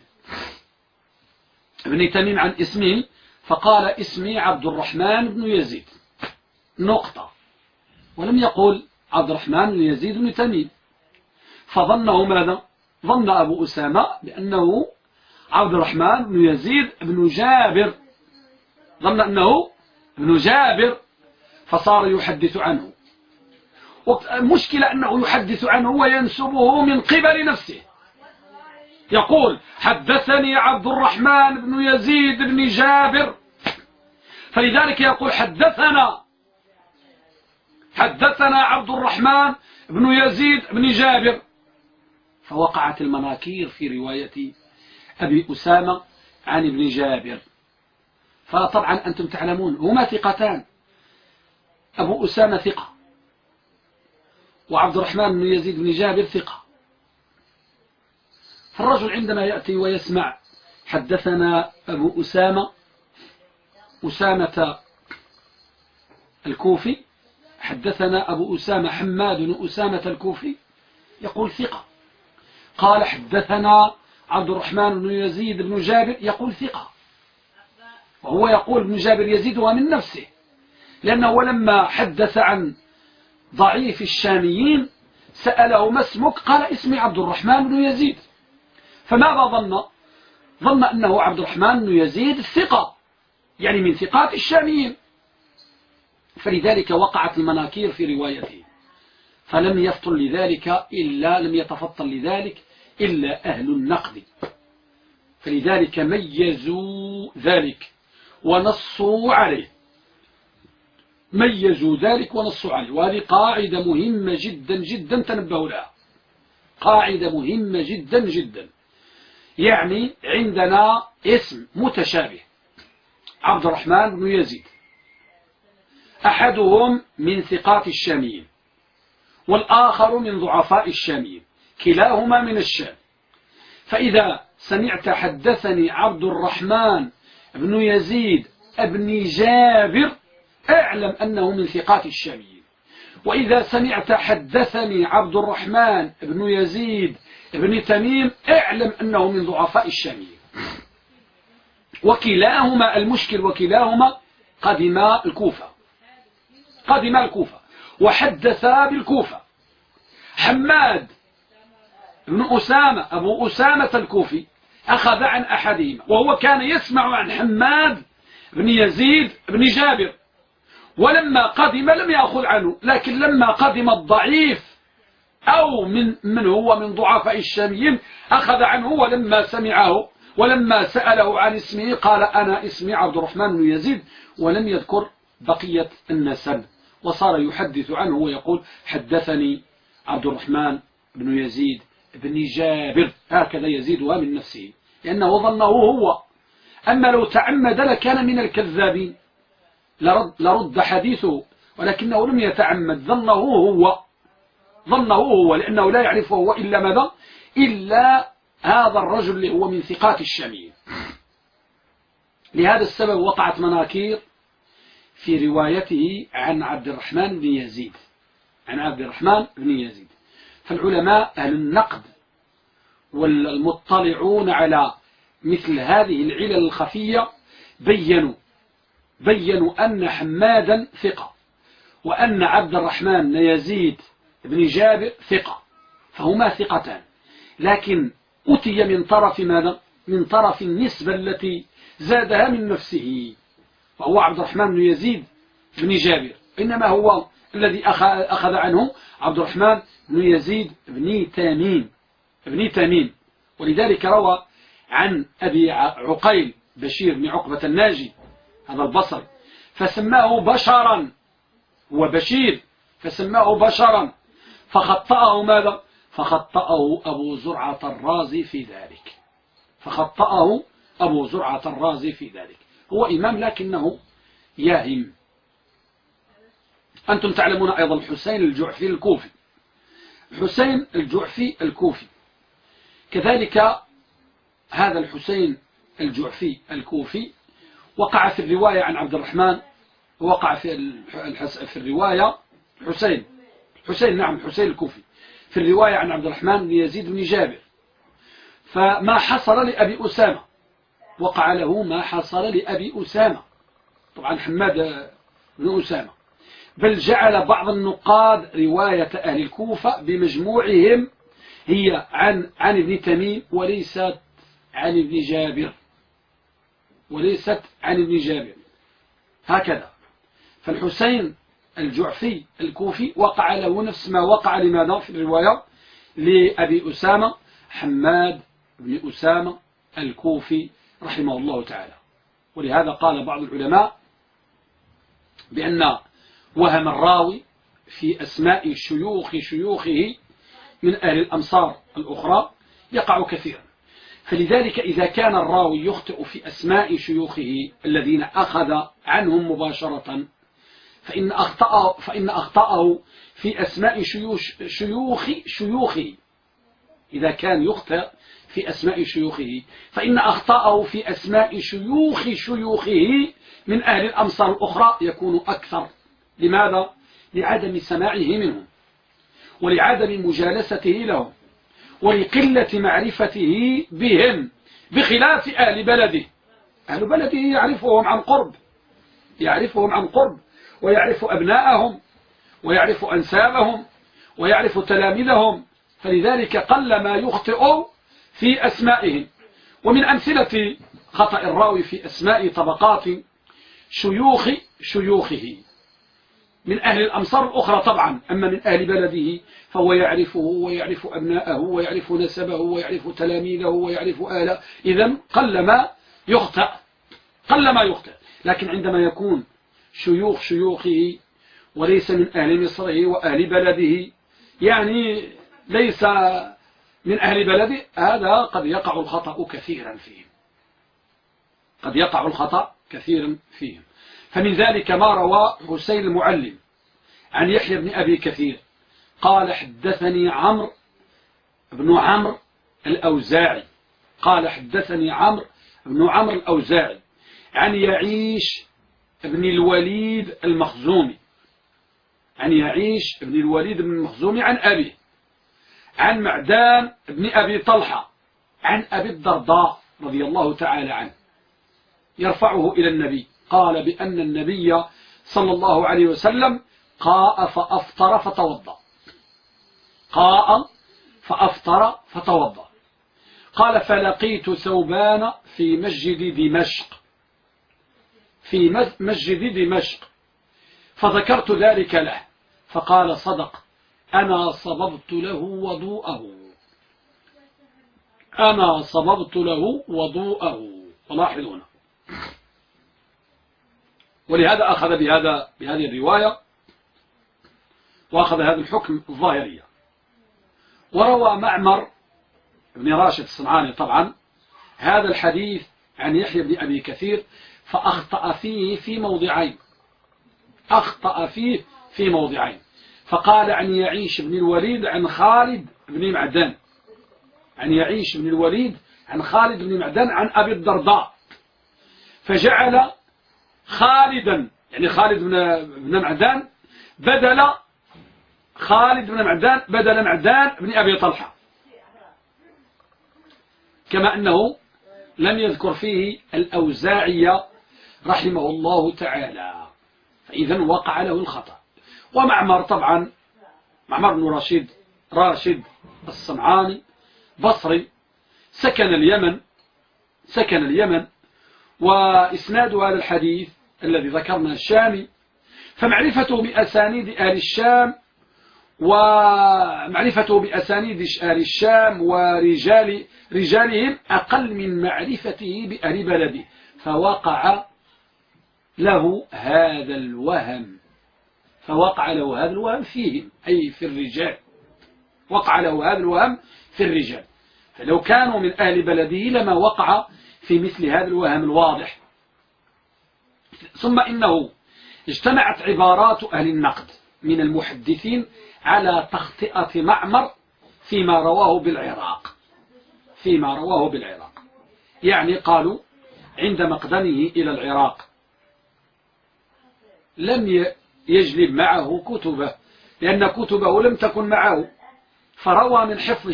بن تميم عن اسمه، فقال: اسمي عبد الرحمن بن يزيد نقطة، ولم يقول عبد الرحمن بن يزيد بن تميم. فظنه ماذا؟ ظن أبو أسامة بأنه عبد الرحمن بن يزيد بن جابر، ظن أنه ابن جابر، فصار يحدث عنه. والمشكلة أنه يحدث عنه وينسبه من قبل نفسه، يقول حدثني عبد الرحمن بن يزيد بن جابر، فلذلك يقول حدثنا عبد الرحمن بن يزيد بن جابر. فوقعت المناكير في رواية أبي أسامة عن ابن جابر. فطبعا أنتم تعلمون هما ثقتان، أبو أسامة ثقة وعبد الرحمن بن يزيد بن جابر ثقة. فالرجل عندما يأتي ويسمع حدثنا أبو أسامة الكوفي، حدثنا أبو أسامة حماد بن أسامة الكوفي، يقول ثقة. قال حدثنا عبد الرحمن بن يزيد بن جابر، يقول ثقة. وهو يقول ابن جابر يزيدها من نفسه، لأنه لما حدث عن ضعيف الشاميين سأله ما اسمك؟ قال اسمي عبد الرحمن بن يزيد. فماذا ظن أنه عبد الرحمن بن يزيد الثقة، يعني من ثقات الشاميين. فلذلك وقعت المناكير في روايته، فلم لم يتفطن لذلك إلا أهل النقد. فلذلك ميزوا ذلك ونصوا عليه، وهذه قاعدة مهمة جدا جدا، تنبهوا لها، قاعدة مهمة جدا جدا. يعني عندنا اسم متشابه عبد الرحمن بن يزيد، أحدهم من ثقات الشاميين والآخر من ضعفاء الشاميين، كلاهما من الشام. فإذا سمعت حدثني عبد الرحمن بن يزيد بن جابر اعلم أنه من ثقات الشاميين. وإذا سمعت حدثني عبد الرحمن بن يزيد بن تميم اعلم أنه من ضعفاء الشاميين. وكلاهما المشكل، وكلاهما قدما الكوفة وحدثا بالكوفة. حماد بن أسامة أبو أسامة الكوفي أخذ عن أحدهما، وهو كان يسمع عن حماد بن يزيد بن جابر، ولما قدم لم يأخذ عنه، لكن لما قدم الضعيف أو من هو من ضعفاء الشاميين أخذ عنه، ولما سمعه ولما سأله عن اسمه قال أنا اسمي عبد الرحمن بن يزيد، ولم يذكر بقية النسب، وصار يحدث عنه ويقول حدثني عبد الرحمن بن يزيد بن جابر، هكذا يزيدها من نفسه لأنه ظنه هو. أما لو تعمد لكان من الكذابين، لرد حديثه، ولكنه لم يتعمد، ظنه هو لأنه لا يعرفه هو إلا ماذا؟ إلا هذا الرجل اللي هو من ثقات الشاميين. لهذا السبب وقعت مناكير في روايته عن عبد الرحمن بن يزيد. فالعلماء أهل النقد والمطلعون على مثل هذه العلل الخفية بينوا أن حمادا ثقة، وأن عبد الرحمن بن يزيد بن جابر ثقة، فهما ثقتان، لكن أتي من طرف ماذا؟ من طرف النسبة التي زادها من نفسه، وهو عبد الرحمن بن يزيد بن جابر، إنما هو الذي أخذ عنه عبد الرحمن بن يزيد بن تميم. ولذلك روى عن أبي عقيل بشير بن عقبة الناجي هذا البصري، فسماه بشرا، هو بشير فسماه بشرا، فخطأه ماذا؟ فخطأه أبو زرعة الرازي في ذلك. هو إمام لكنه ياهم. أنتم تعلمون أيضا الحسين الجعفي الكوفي، كذلك هذا الحسين الجعفي الكوفي وقع في الرواية عن عبد الرحمن، وقع في الرواية حسين الكوفي في الرواية عن عبد الرحمن بن يزيد بن جابر. فما حصل لأبي أسامة وقع له ما حصل لأبي أسامة، طبعا حماد بن أسامة، بل جعل بعض النقاد رواية أهل الكوفة بمجموعهم هي عن ابن تميم وليست عن ابن جابر، وليست عن ابن جابر هكذا. فالحسين الجعفي الكوفي وقع له نفس ما وقع لماذا في الرواية لأبي أسامة حماد بن أسامة الكوفي رحمه الله تعالى. ولهذا قال بعض العلماء بأن وهم الراوي في أسماء شيوخه من أهل الأمصار الأخرى يقع كثيرا. فلذلك إذا كان الراوي يخطئ في أسماء شيوخه الذين أخذ عنهم مباشرة فإن أخطأه في أسماء شيوخه إذا كان يخطئ في أسماء شيوخه فإن أخطأه في أسماء شيوخه من أهل الأمصار الأخرى يكون أكثر. لماذا؟ لعدم سماعه منهم، ولعدم مجالسته لهم، ولقلة معرفته بهم، بخلاف أهل بلده. أهل بلده يعرفهم عن قرب، ويعرف أبناءهم، ويعرف أنسابهم، ويعرف تلاميذهم، فلذلك قل ما يخطئ في أسمائهم. ومن أمثلة خطأ الراوي في أسماء طبقات شيوخه من أهل الأمصار الأخرى طبعا، أما من أهل بلده فهو يعرفه ويعرف أبناءه ويعرف نسبه ويعرف تلاميذه ويعرف آله، إذن قل ما يخطئ. لكن عندما يكون شيوخه وليس من أهل مصره وأهل بلده، يعني ليس من أهل بلده، هذا قد يقع الخطأ كثيرا فيهم. فمن ذلك ما روى حسين المعلم عن يحيى بن أبي كثير قال حدثني عمرو بن عمرو الأوزاعي عن يعيش بن الوليد المخزومي عن أبيه عن معدان بن أبي طلحة عن أبي الدرداء رضي الله تعالى عنه يرفعه إلى النبي، قال بأن النبي صلى الله عليه وسلم قاء فأفطر فتوضأ. قال فلقيت ثوبان في مسجد دمشق فذكرت ذلك له فقال صدق، أنا صببت له وضوءه. ولاحظون، ولهذا أخذ بهذه الرواية وأخذ هذا الحكم الظاهرية. وروى معمر بن راشد الصنعاني طبعا هذا الحديث عن يحيى بن أبي كثير فأخطأ فيه في موضعين، فقال عن يعيش بن الوليد عن خالد بن معدان، عن أبي الدرداء، فجعل خالدا يعني خالد بن معدان بدل معدان بن أبي طلحة، كما أنه لم يذكر فيه الأوزاعية رحمه الله تعالى، فإذا وقع له الخطأ. ومعمر طبعا معمر بن راشد الصنعاني بصري سكن اليمن، وإسناد هذا الحديث الذي ذكرنا الشامي، فمعرفته بأسانيد أهل الشام ورجالهم أقل من معرفته بأهل بلده، فوقع له هذا الوهم فيهم، أي في الرجال، فلو كانوا من أهل بلده لما وقع في مثل هذا الوهم الواضح. ثم إنه اجتمعت عبارات أهل النقد من المحدثين على تخطئة معمر فيما رواه بالعراق، يعني قالوا عند مقدمه إلى العراق لم يجلب معه كتبه، لأن كتبه لم تكن معه، فروى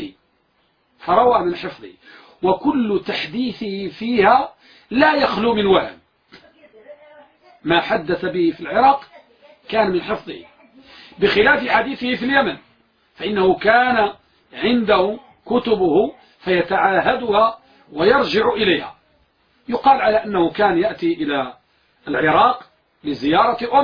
من حفظه، وكل تحديثه فيها لا يخلو من وهم، ما حدث به في العراق كان من حفظه، بخلاف حديثه في اليمن فإنه كان عنده كتبه فيتعاهدها ويرجع إليها. يقال على أنه كان يأتي إلى العراق لزيارة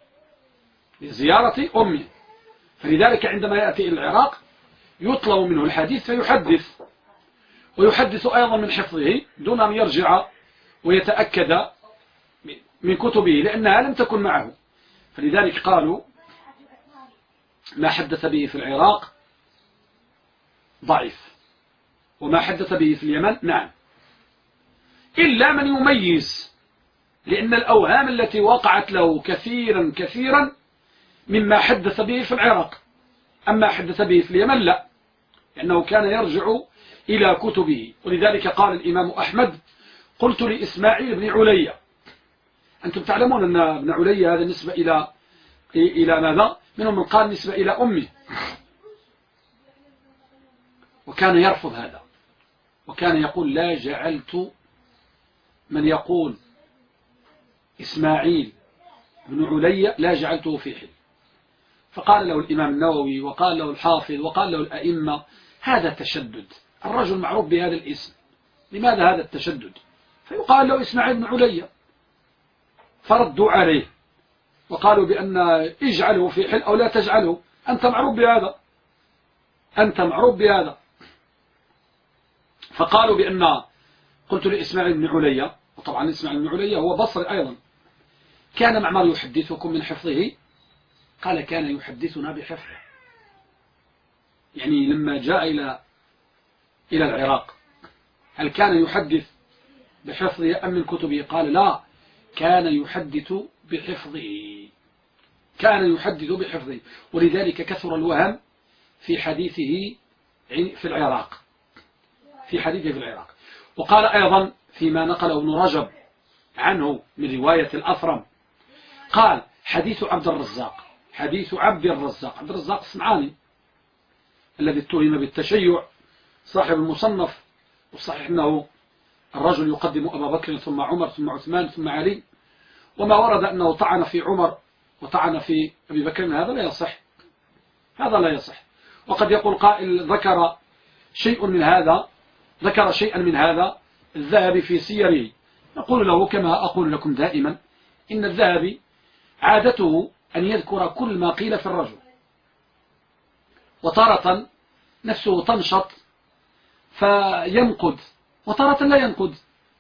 أمه، فلذلك عندما يأتي إلى العراق يطلب منه الحديث فيحدث، ويحدث أيضا من حفظه دون أن يرجع ويتأكد من كتبه لأنها لم تكن معه. فلذلك قالوا ما حدث به في العراق ضعيف، وما حدث به في اليمن نعم، إلا من يميز، لأن الأوهام التي وقعت له كثيرا مما حدث به في العراق، أما حدث به في اليمن لا، لأنه كان يرجع إلى كتبه. ولذلك قال الإمام أحمد قلت لإسماعيل بن عليا، أنتم تعلمون أن ابن عليا هذا نسبة إلى ماذا؟ منهم من قال نسبة إلى أمه، وكان يرفض هذا، وكان يقول لا جعلت من يقول إسماعيل بن عليا لا جعلته في حل. فقال له الإمام النووي وقال له الحافظ وقال له الأئمة هذا تشدد، الرجل معروف بهذا الاسم، لماذا هذا التشدد؟ فيقال له إسماعيل بن عليا، فردوا عليه وقالوا بأن اجعله في حل أو لا تجعله، أنت معروف بهذا. فقالوا بأن قلت لإسماعيل بن عليا، وطبعا إسماعيل بن عليا هو بصري أيضا، كان معمر يحدثكم من حفظه؟ قال كان يحدثنا بحفظه، يعني لما جاء إلى العراق هل كان يحدث بحفظه أم من كتبه؟ قال لا، كان يحدث بحفظه، ولذلك كثر الوهم في حديثه في العراق. وقال أيضا فيما نقله ابن رجب عنه من رواية الأثرم، قال حديث عبد الرزاق الصنعاني الذي اتهم بالتشيع صاحب المصنف، والصحيح أنه الرجل يقدم أبا بكر ثم عمر ثم عثمان ثم علي، وما ورد أنه طعن في عمر وطعن في أبي بكر هذا لا يصح. وقد يقول قائل ذكر شيئا من هذا الذهبي في سيره، نقول له كما أقول لكم دائما إن الذهبي عادته أن يذكر كل ما قيل في الرجل، وتارة نفسه تنشط فينقد وتارة لا ينقد.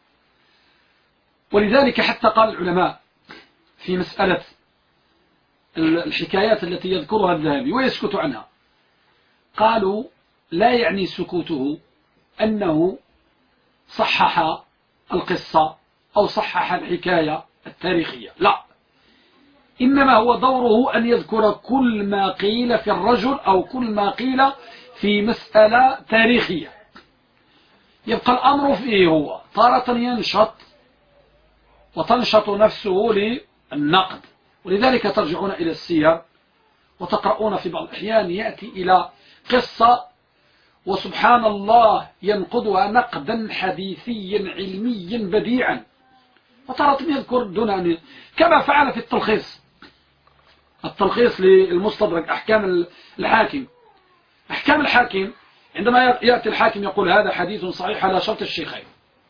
ولذلك حتى قال العلماء في مسألة الحكايات التي يذكرها الذهبي ويسكت عنها، قالوا لا يعني سكوته أنه صحح القصة أو صحح الحكاية التاريخية، لا، إنما هو دوره أن يذكر كل ما قيل في الرجل أو كل ما قيل في مسألة تاريخية، يبقى الأمر فيه هو تارة ينشط وتنشط نفسه للنقد. ولذلك ترجعون إلى السير وتقرؤون في بعض الأحيان يأتي إلى قصة وسبحان الله ينقدها نقدا حديثيا علميا بديعا، وتارة يذكر دون أن، كما فعل في التلخيص للمستدرك أحكام الحاكم عندما يأتي الحاكم يقول هذا حديث صحيح على شرط الشيخين،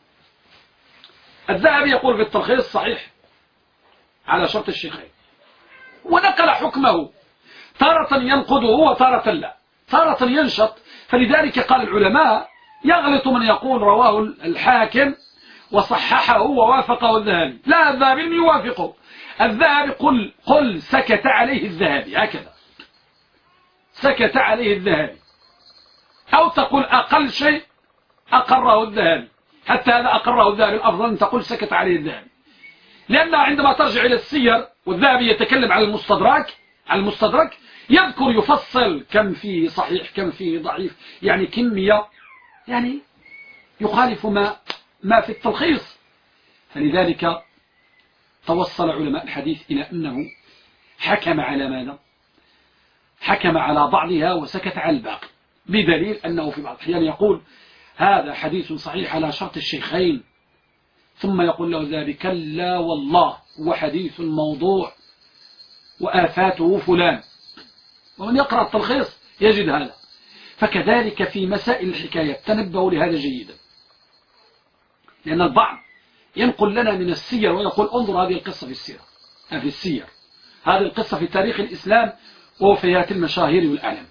الذهبي يقول في التلخيص صحيح على شرط الشيخين، ونقل حكمه، تارة ينقده وتارة لا، تارة ينشط. فلذلك قال العلماء يغلط من يقول رواه الحاكم وصححه ووافقه الذهبي، لا، الذهبي لم يوافقه، الذهبي قل سكت عليه الذهبي، هكذا سكت عليه الذهبي، أو تقول أقل شيء أقره الذهبي، حتى هذا أقره الذهبي الأفضل أن تقول سكت عليه الذهبي، لأنه عندما ترجع إلى السير والذهبي يتكلم على المستدرك يذكر يفصل كم فيه صحيح كم فيه ضعيف، يعني كمية يعني يخالف ما في التلخيص. فلذلك توصل علماء الحديث إلى أنه حكم على ماذا؟ حكم على بعضها وسكت على الباقي، بدليل أنه في بعض الأحيان يقول هذا حديث صحيح على شرط الشيخين، ثم يقول له ذلك كلا والله هو حديث موضوع وآفاته فلان، ومن يقرأ التلخيص يجد هذا. فكذلك في مسائل الحكايات تنبهوا لهذا جيدا، لأن البعض ينقل لنا من السير ويقول انظر هذه القصة في السير، هذه القصة في تاريخ الإسلام ووفيات المشاهير والأعلام.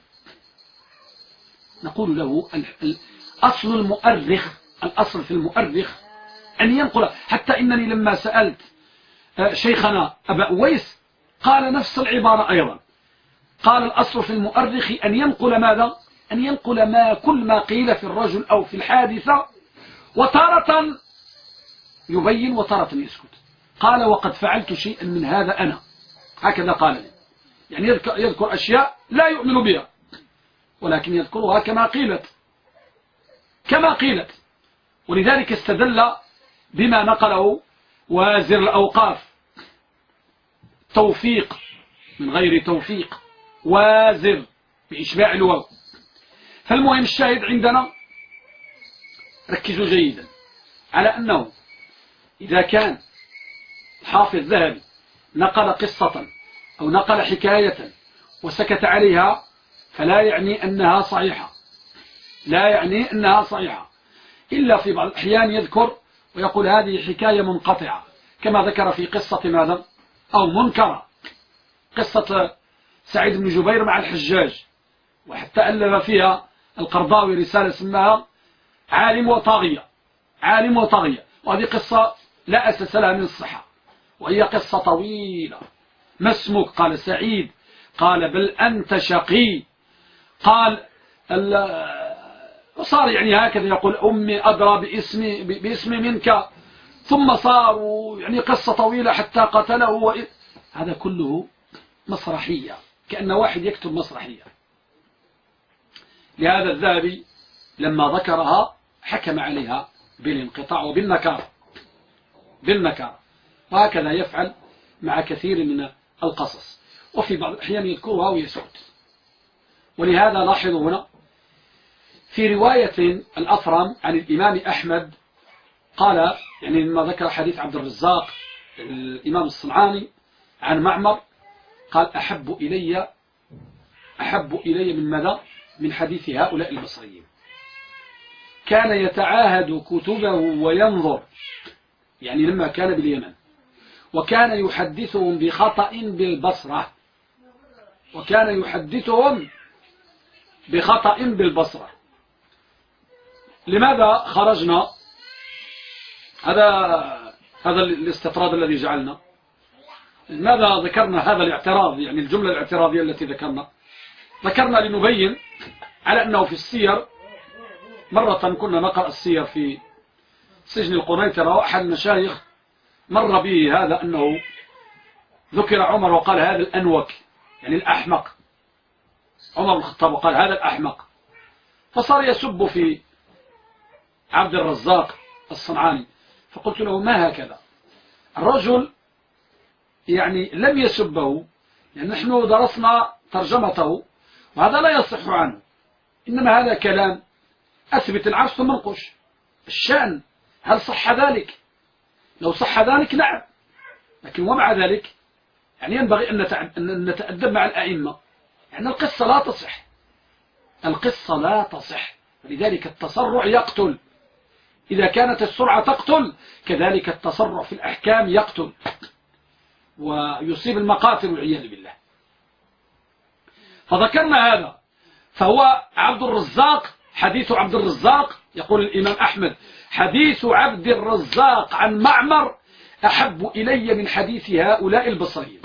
نقول له الأصل في المؤرخ أن ينقل، حتى إنني لما سألت شيخنا أبا أويس قال نفس العبارة أيضا، قال الأصل في المؤرخ أن ينقل ماذا؟ أن ينقل كل ما قيل في الرجل أو في الحادثة، وتارة يبين وتارة يسكت. قال وقد فعلت شيئا من هذا أنا، هكذا قال لي، يعني يذكر أشياء لا يؤمن بها ولكن يذكرها كما قيلت. ولذلك استدل بما نقله وازر الأوقاف، توفيق من غير توفيق، وازر بإشباع الواو. فالمهم الشاهد عندنا، ركزوا جيدا على أنه إذا كان الحافظ الذهبي نقل قصة أو نقل حكاية وسكت عليها فلا يعني أنها صحيحة، لا يعني أنها صحيحة، إلا في بعض الأحيان يذكر ويقول هذه حكاية منقطعة، كما ذكر في قصة ماذا أو منكرة، قصة سعيد بن جبير مع الحجاج، وحتى ألف فيها القرضاوي رسالة اسمها عالم وطاغية، وهذه قصة لا أساس لها من الصحة، وهي قصة طويلة. ما اسمك؟ قال سعيد، قال بل أنت شقي، قال وصار يعني هكذا يقول أمي أدرى باسمي منك، ثم صاروا يعني قصة طويلة حتى قتله هذا كله مسرحية، كأن واحد يكتب مسرحية. لهذا الذهبي لما ذكرها حكم عليها بالانقطاع وبالنكارة، وهكذا يفعل مع كثير من القصص، وفي بعض الأحيان يذكرها ويسكت. ولهذا لاحظوا هنا في رواية الأثرم عن الإمام أحمد قال، يعني لما ذكر حديث عبد الرزاق الإمام الصنعاني عن معمر، قال أحب إلي من ماذا؟ من حديث هؤلاء البصريين. كان يتعاهد كتبه وينظر، يعني لما كان باليمن، وكان يحدثهم بخطأ بالبصرة. لماذا خرجنا؟ هذا الاستطراد الذي جعلنا. لماذا ذكرنا هذا الاعتراض؟ يعني الجملة الاعتراضية التي ذكرنا لنبين على أنه في السير. مرة كنا نقرأ السير في سجن القنيطرة، وأحد المشايخ مر به هذا أنه ذكر عمر وقال هذا الأنوك، يعني الأحمق، عمر بن الخطاب، وقال هذا الأحمق، فصار يسب في عبد الرزاق الصنعاني. فقلت له ما هكذا، الرجل يعني لم يسبه، لأن نحن درسنا ترجمته وهذا لا يصح عنه، إنما هذا كلام أثبت العرش ثم انقش الشأن. هل صح ذلك؟ لو صح ذلك نعم، لكن ومع ذلك يعني ينبغي أن نتأدب مع الأئمة، يعني القصة لا تصح، لذلك التسرع يقتل. إذا كانت السرعة تقتل كذلك التسرع في الأحكام يقتل ويصيب المقاتل والعياذ بالله. فذكرنا هذا، فهو عبد الرزاق، حديث عبد الرزاق، يقول الإمام أحمد حديث عبد الرزاق عن معمر أحب إلي من حديث هؤلاء البصريين.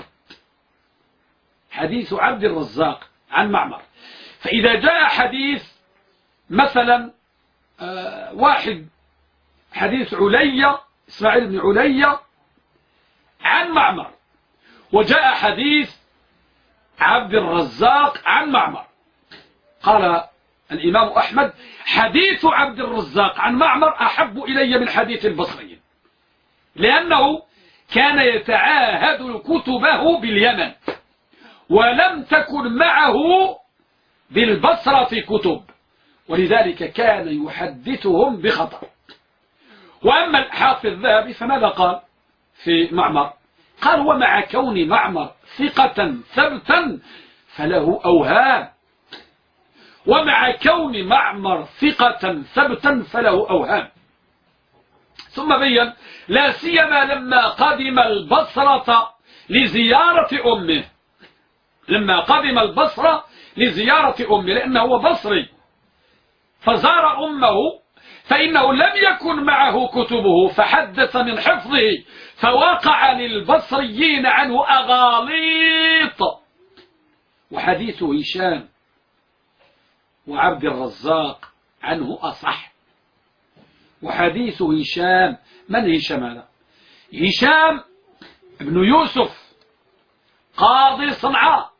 حديث عبد الرزاق عن معمر. فإذا جاء حديث مثلا واحد حديث عليا إسماعيل بن عليا عن معمر، وجاء حديث عبد الرزاق عن معمر، قال الإمام أحمد حديث عبد الرزاق عن معمر أحب إلي من حديث البصريين، لأنه كان يتعاهد كتبه باليمن ولم تكن معه بالبصرة كتب، ولذلك كان يحدثهم بخطأ. وأما الحافظ الذهبي فماذا قال في معمر؟ قال ومع كون معمر ثقة ثبتا فله أوهام، ومع كون معمر ثقة ثبتا فله أوهام. ثم بين لا سيما لما قدم البصرة لزيارة أمه، لما قدم البصرة لزيارة أمه، لأنه هو بصري فزار أمه، فإنه لم يكن معه كتبه فحدث من حفظه، فوقع للبصريين عنه أغاليط. وحديث هشام وعبد الرزاق عنه أصح. وحديث هشام، من هشام هذا؟ هشام ابن يوسف قاضي صنعاء،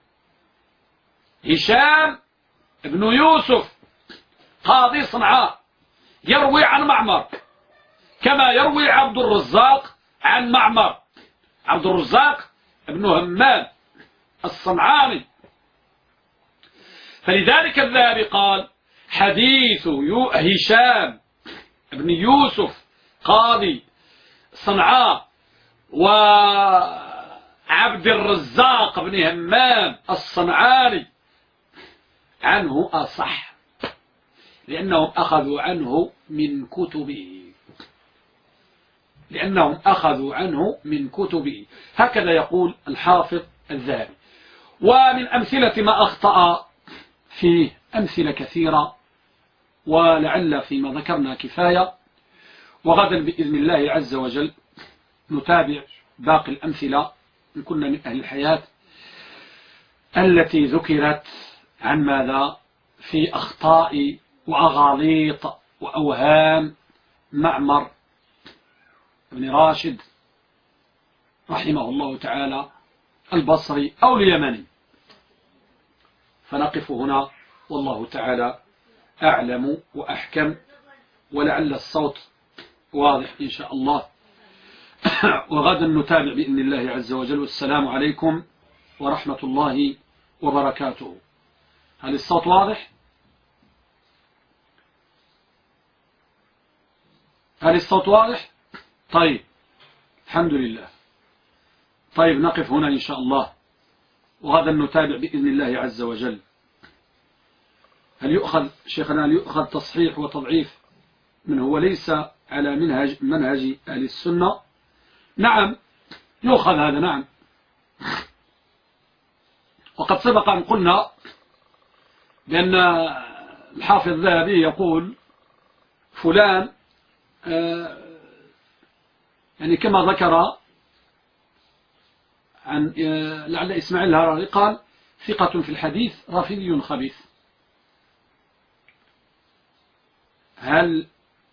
هشام ابن يوسف قاضي صنعاء يروي عن معمر كما يروي عبد الرزاق عن معمر. عبد الرزاق ابن همام الصنعاني. فلذلك الذهبي قال حديث هشام ابن يوسف قاضي صنعاء وعبد الرزاق بن همام الصنعاني عنه أصح، لأنهم أخذوا عنه من كتبه، لأنهم أخذوا عنه من كتبه. هكذا يقول الحافظ الذهبي. ومن أمثلة ما أخطأ فيه أمثلة كثيرة، ولعل فيما ذكرنا كفاية، وغدا بإذن الله عز وجل نتابع باقي الأمثلة إن كنا من أهل الحياة التي ذكرت عن ماذا في أخطاء وأغاليط وأوهام معمر بن راشد رحمه الله تعالى البصري أو اليمني. فنقف هنا والله تعالى أعلم وأحكم، ولعل الصوت واضح إن شاء الله. وغدا نتابع بإذن الله عز وجل. والسلام عليكم ورحمة الله وبركاته. هل الصوت واضح؟ هل الصوت واضح؟ طيب الحمد لله. طيب نقف هنا إن شاء الله، وغدا نتابع بإذن الله عز وجل. هل يؤخذ شيخنا، هل يؤخذ تصحيح وتضعيف من هو ليس على منهج أهل السنة؟ نعم يؤخذ هذا، نعم. وقد سبق أن قلنا بأن الحافظ الذهبي يقول فلان يعني كما ذكر عن لعل إسماعيل الهراري قال ثقة في الحديث رافضي خبيث. هل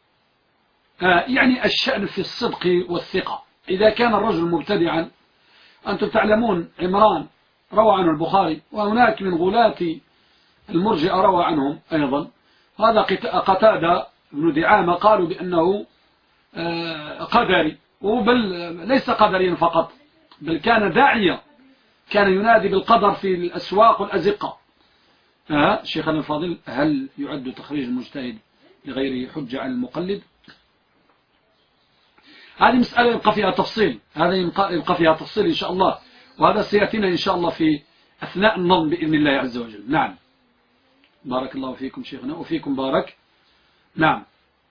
يعني الشأن في الصدق والثقة. إذا كان الرجل مبتدعا، أنتم تعلمون عمران روى عنه البخاري، وهناك من غلاة المرجئة روى عنهم أيضا. هذا قتادة بن دعامة قالوا بأنه قدري، وبل ليس قدريا فقط، بل كان داعية، كان ينادي بالقدر في الأسواق والأزقة. شيخنا الفاضل، هل يعد تخريج المجتهد لغيره حجة على المقلد؟ هذه مسألة يبقى فيها تفصيل، هذا يبقى فيها تفصيل إن شاء الله، وهذا سيأتينا إن شاء الله في أثناء النظم بإذن الله عز وجل. نعم بارك الله فيكم شيخنا وفيكم بارك. نعم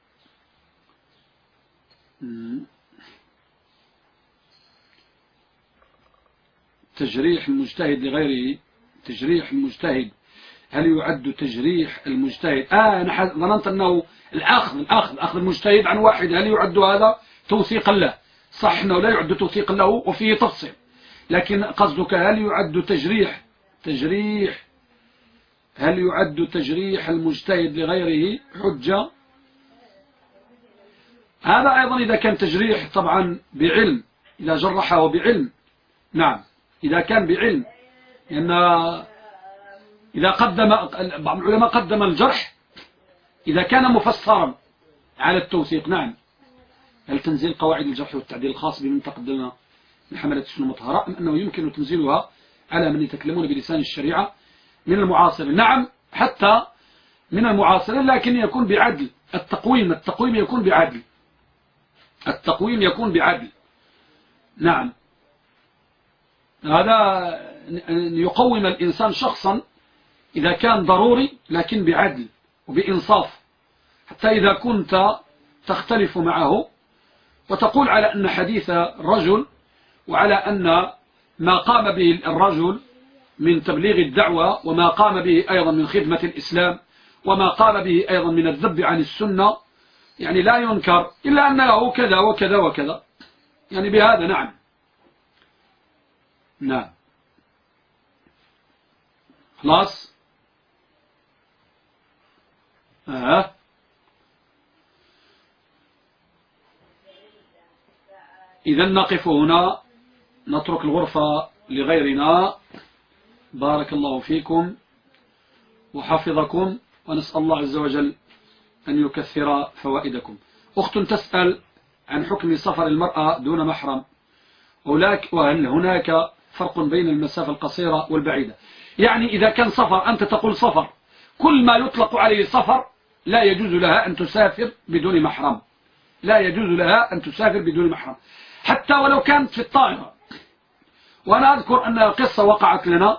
تجريح المجتهد لغيره، تجريح المجتهد هل يعد تجريح المجتهد؟ أنا ظننت أنه أخذ المجتهد عن واحد، هل يعد هذا توثيقا له؟ صح أنه لا يعد توثيقا له وفيه تفصيل، لكن قصدك هل يعد هل يعد تجريح المجتهد لغيره حجة؟ هذا أيضا إذا كان تجريح طبعا بعلم، إذا جرحه بعلم. نعم إذا كان بعلم، لأن إذا قدم بعض العلماء قدم الجرح إذا كان مفسرا على التوثيق. نعم. هل تنزيل قواعد الجرح والتعديل الخاص بمن تقدم من حملة السنة المطهرة، أم أنه يمكن تنزيلها على من يتكلمون بلسان الشريعة من المعاصرين؟ نعم حتى من المعاصرين، لكن يكون بعدل. التقويم يكون بعدل، التقويم يكون بعدل. نعم هذا يقوم الإنسان شخصا إذا كان ضروري لكن بعدل وبإنصاف، حتى إذا كنت تختلف معه وتقول على أن حديث رجل وعلى أن ما قام به الرجل من تبليغ الدعوة وما قام به أيضا من خدمة الإسلام وما قام به أيضا من الذب عن السنة يعني لا ينكر، إلا أنه كذا وكذا وكذا، يعني بهذا نعم. نعم خلاص. إذا نقف هنا، نترك الغرفة لغيرنا. بارك الله فيكم وحفظكم، ونسأل الله عز وجل أن يكثر فوائدكم. أخت تسأل عن حكم سفر المرأة دون محرم، وهل هناك فرق بين المسافة القصيرة والبعيدة؟ يعني إذا كان سفر، أنت تقول سفر، كل ما يطلق عليه سفر لا يجوز لها أن تسافر بدون محرم، لا يجوز لها أن تسافر بدون محرم حتى ولو كانت في الطائرة. وأنا أذكر أن قصة وقعت لنا،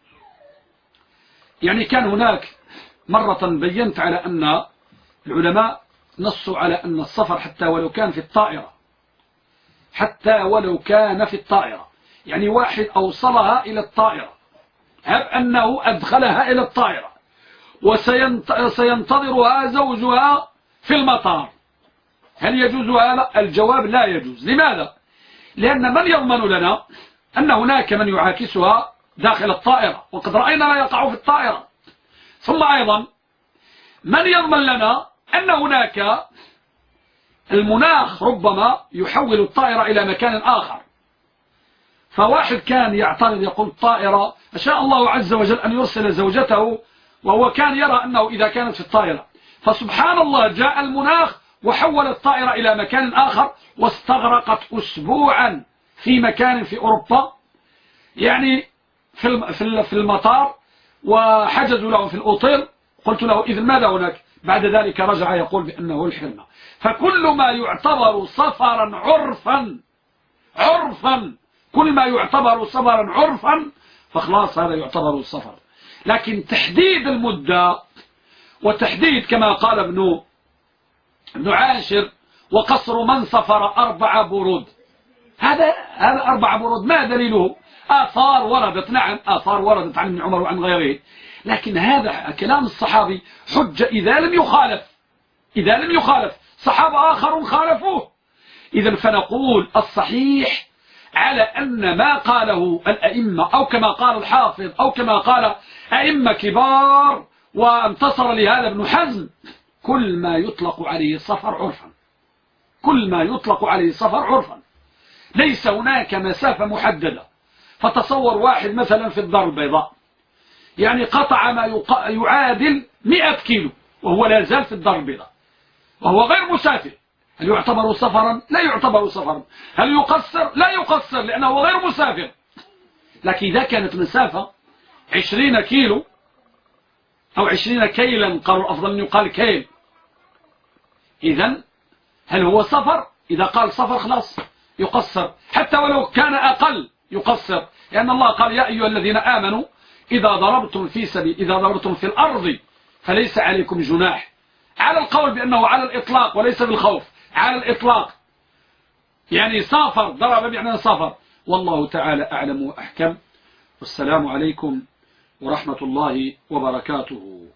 يعني كان هناك مرة بينت على أن العلماء نصوا على أن السفر حتى ولو كان في الطائرة، حتى ولو كان في الطائرة، يعني واحد أوصلها إلى الطائرة، هب أنه أدخلها إلى الطائرة وسينتظرها زوجها في المطار، هل يجوز هذا؟ الجواب لا يجوز. لماذا؟ لأن من يضمن لنا أن هناك من يعاكسها داخل الطائرة، وقد رأينا ما يقع في الطائرة. ثم أيضا من يضمن لنا أن هناك المناخ ربما يحول الطائرة إلى مكان آخر، فواحد كان يعترض يقول الطائرة أشاء الله عز وجل أن يرسل زوجته، وهو كان يرى أنه إذا كانت في الطائرة، فسبحان الله جاء المناخ وحول الطائرة إلى مكان آخر، واستغرقت أسبوعا في مكان في أوروبا، يعني في المطار، وحجزوا له في الأوتيل. قلت له إذن ماذا هناك؟ بعد ذلك رجع يقول بأنه الحرمة. فكل ما يعتبر سفرا عرفا كل ما يعتبر سفرا عرفا فخلاص هذا يعتبر سفر. لكن تحديد المدة وتحديد كما قال ابن عاشر وقصر من سفر 4 برود، هذا 4 برود ما دليله؟ آثار وردت، نعم آثار وردت عن ابن عمر وعن غيره، لكن هذا كلام الصحابي حجة إذا لم يخالف صحابة آخرون خالفوه. إذا فنقول الصحيح على أن ما قاله الأئمة، أو كما قال الحافظ، أو كما قال أئمة كبار وانتصر لهذا ابن حزم، كل ما يطلق عليه السفر عرفا، ليس هناك مسافة محددة. فتصور واحد مثلا في الدار البيضاء، يعني قطع ما يعادل 100 كيلو وهو لا زال في الدار البيضاء وهو غير مسافر، هل يعتبر سفرا؟ لا يعتبر سفرا. هل يقصر؟ لا يقصر لأنه غير مسافر. لكن إذا كانت مسافة 20 كيلو أو 20 كيلا، قالوا أفضل أن يقال كيل، إذن هل هو سفر؟ إذا قال سفر خلاص يقصر، حتى ولو كان أقل يقصر، لأن الله قال يا أيها الذين آمنوا إذا ضربتم في الأرض فليس عليكم جناح، على القول بأنه على الإطلاق وليس بالخوف، على الإطلاق، يعني سافر، ضرب بمعنى سافر. والله تعالى أعلم وأحكم، والسلام عليكم ورحمة الله وبركاته.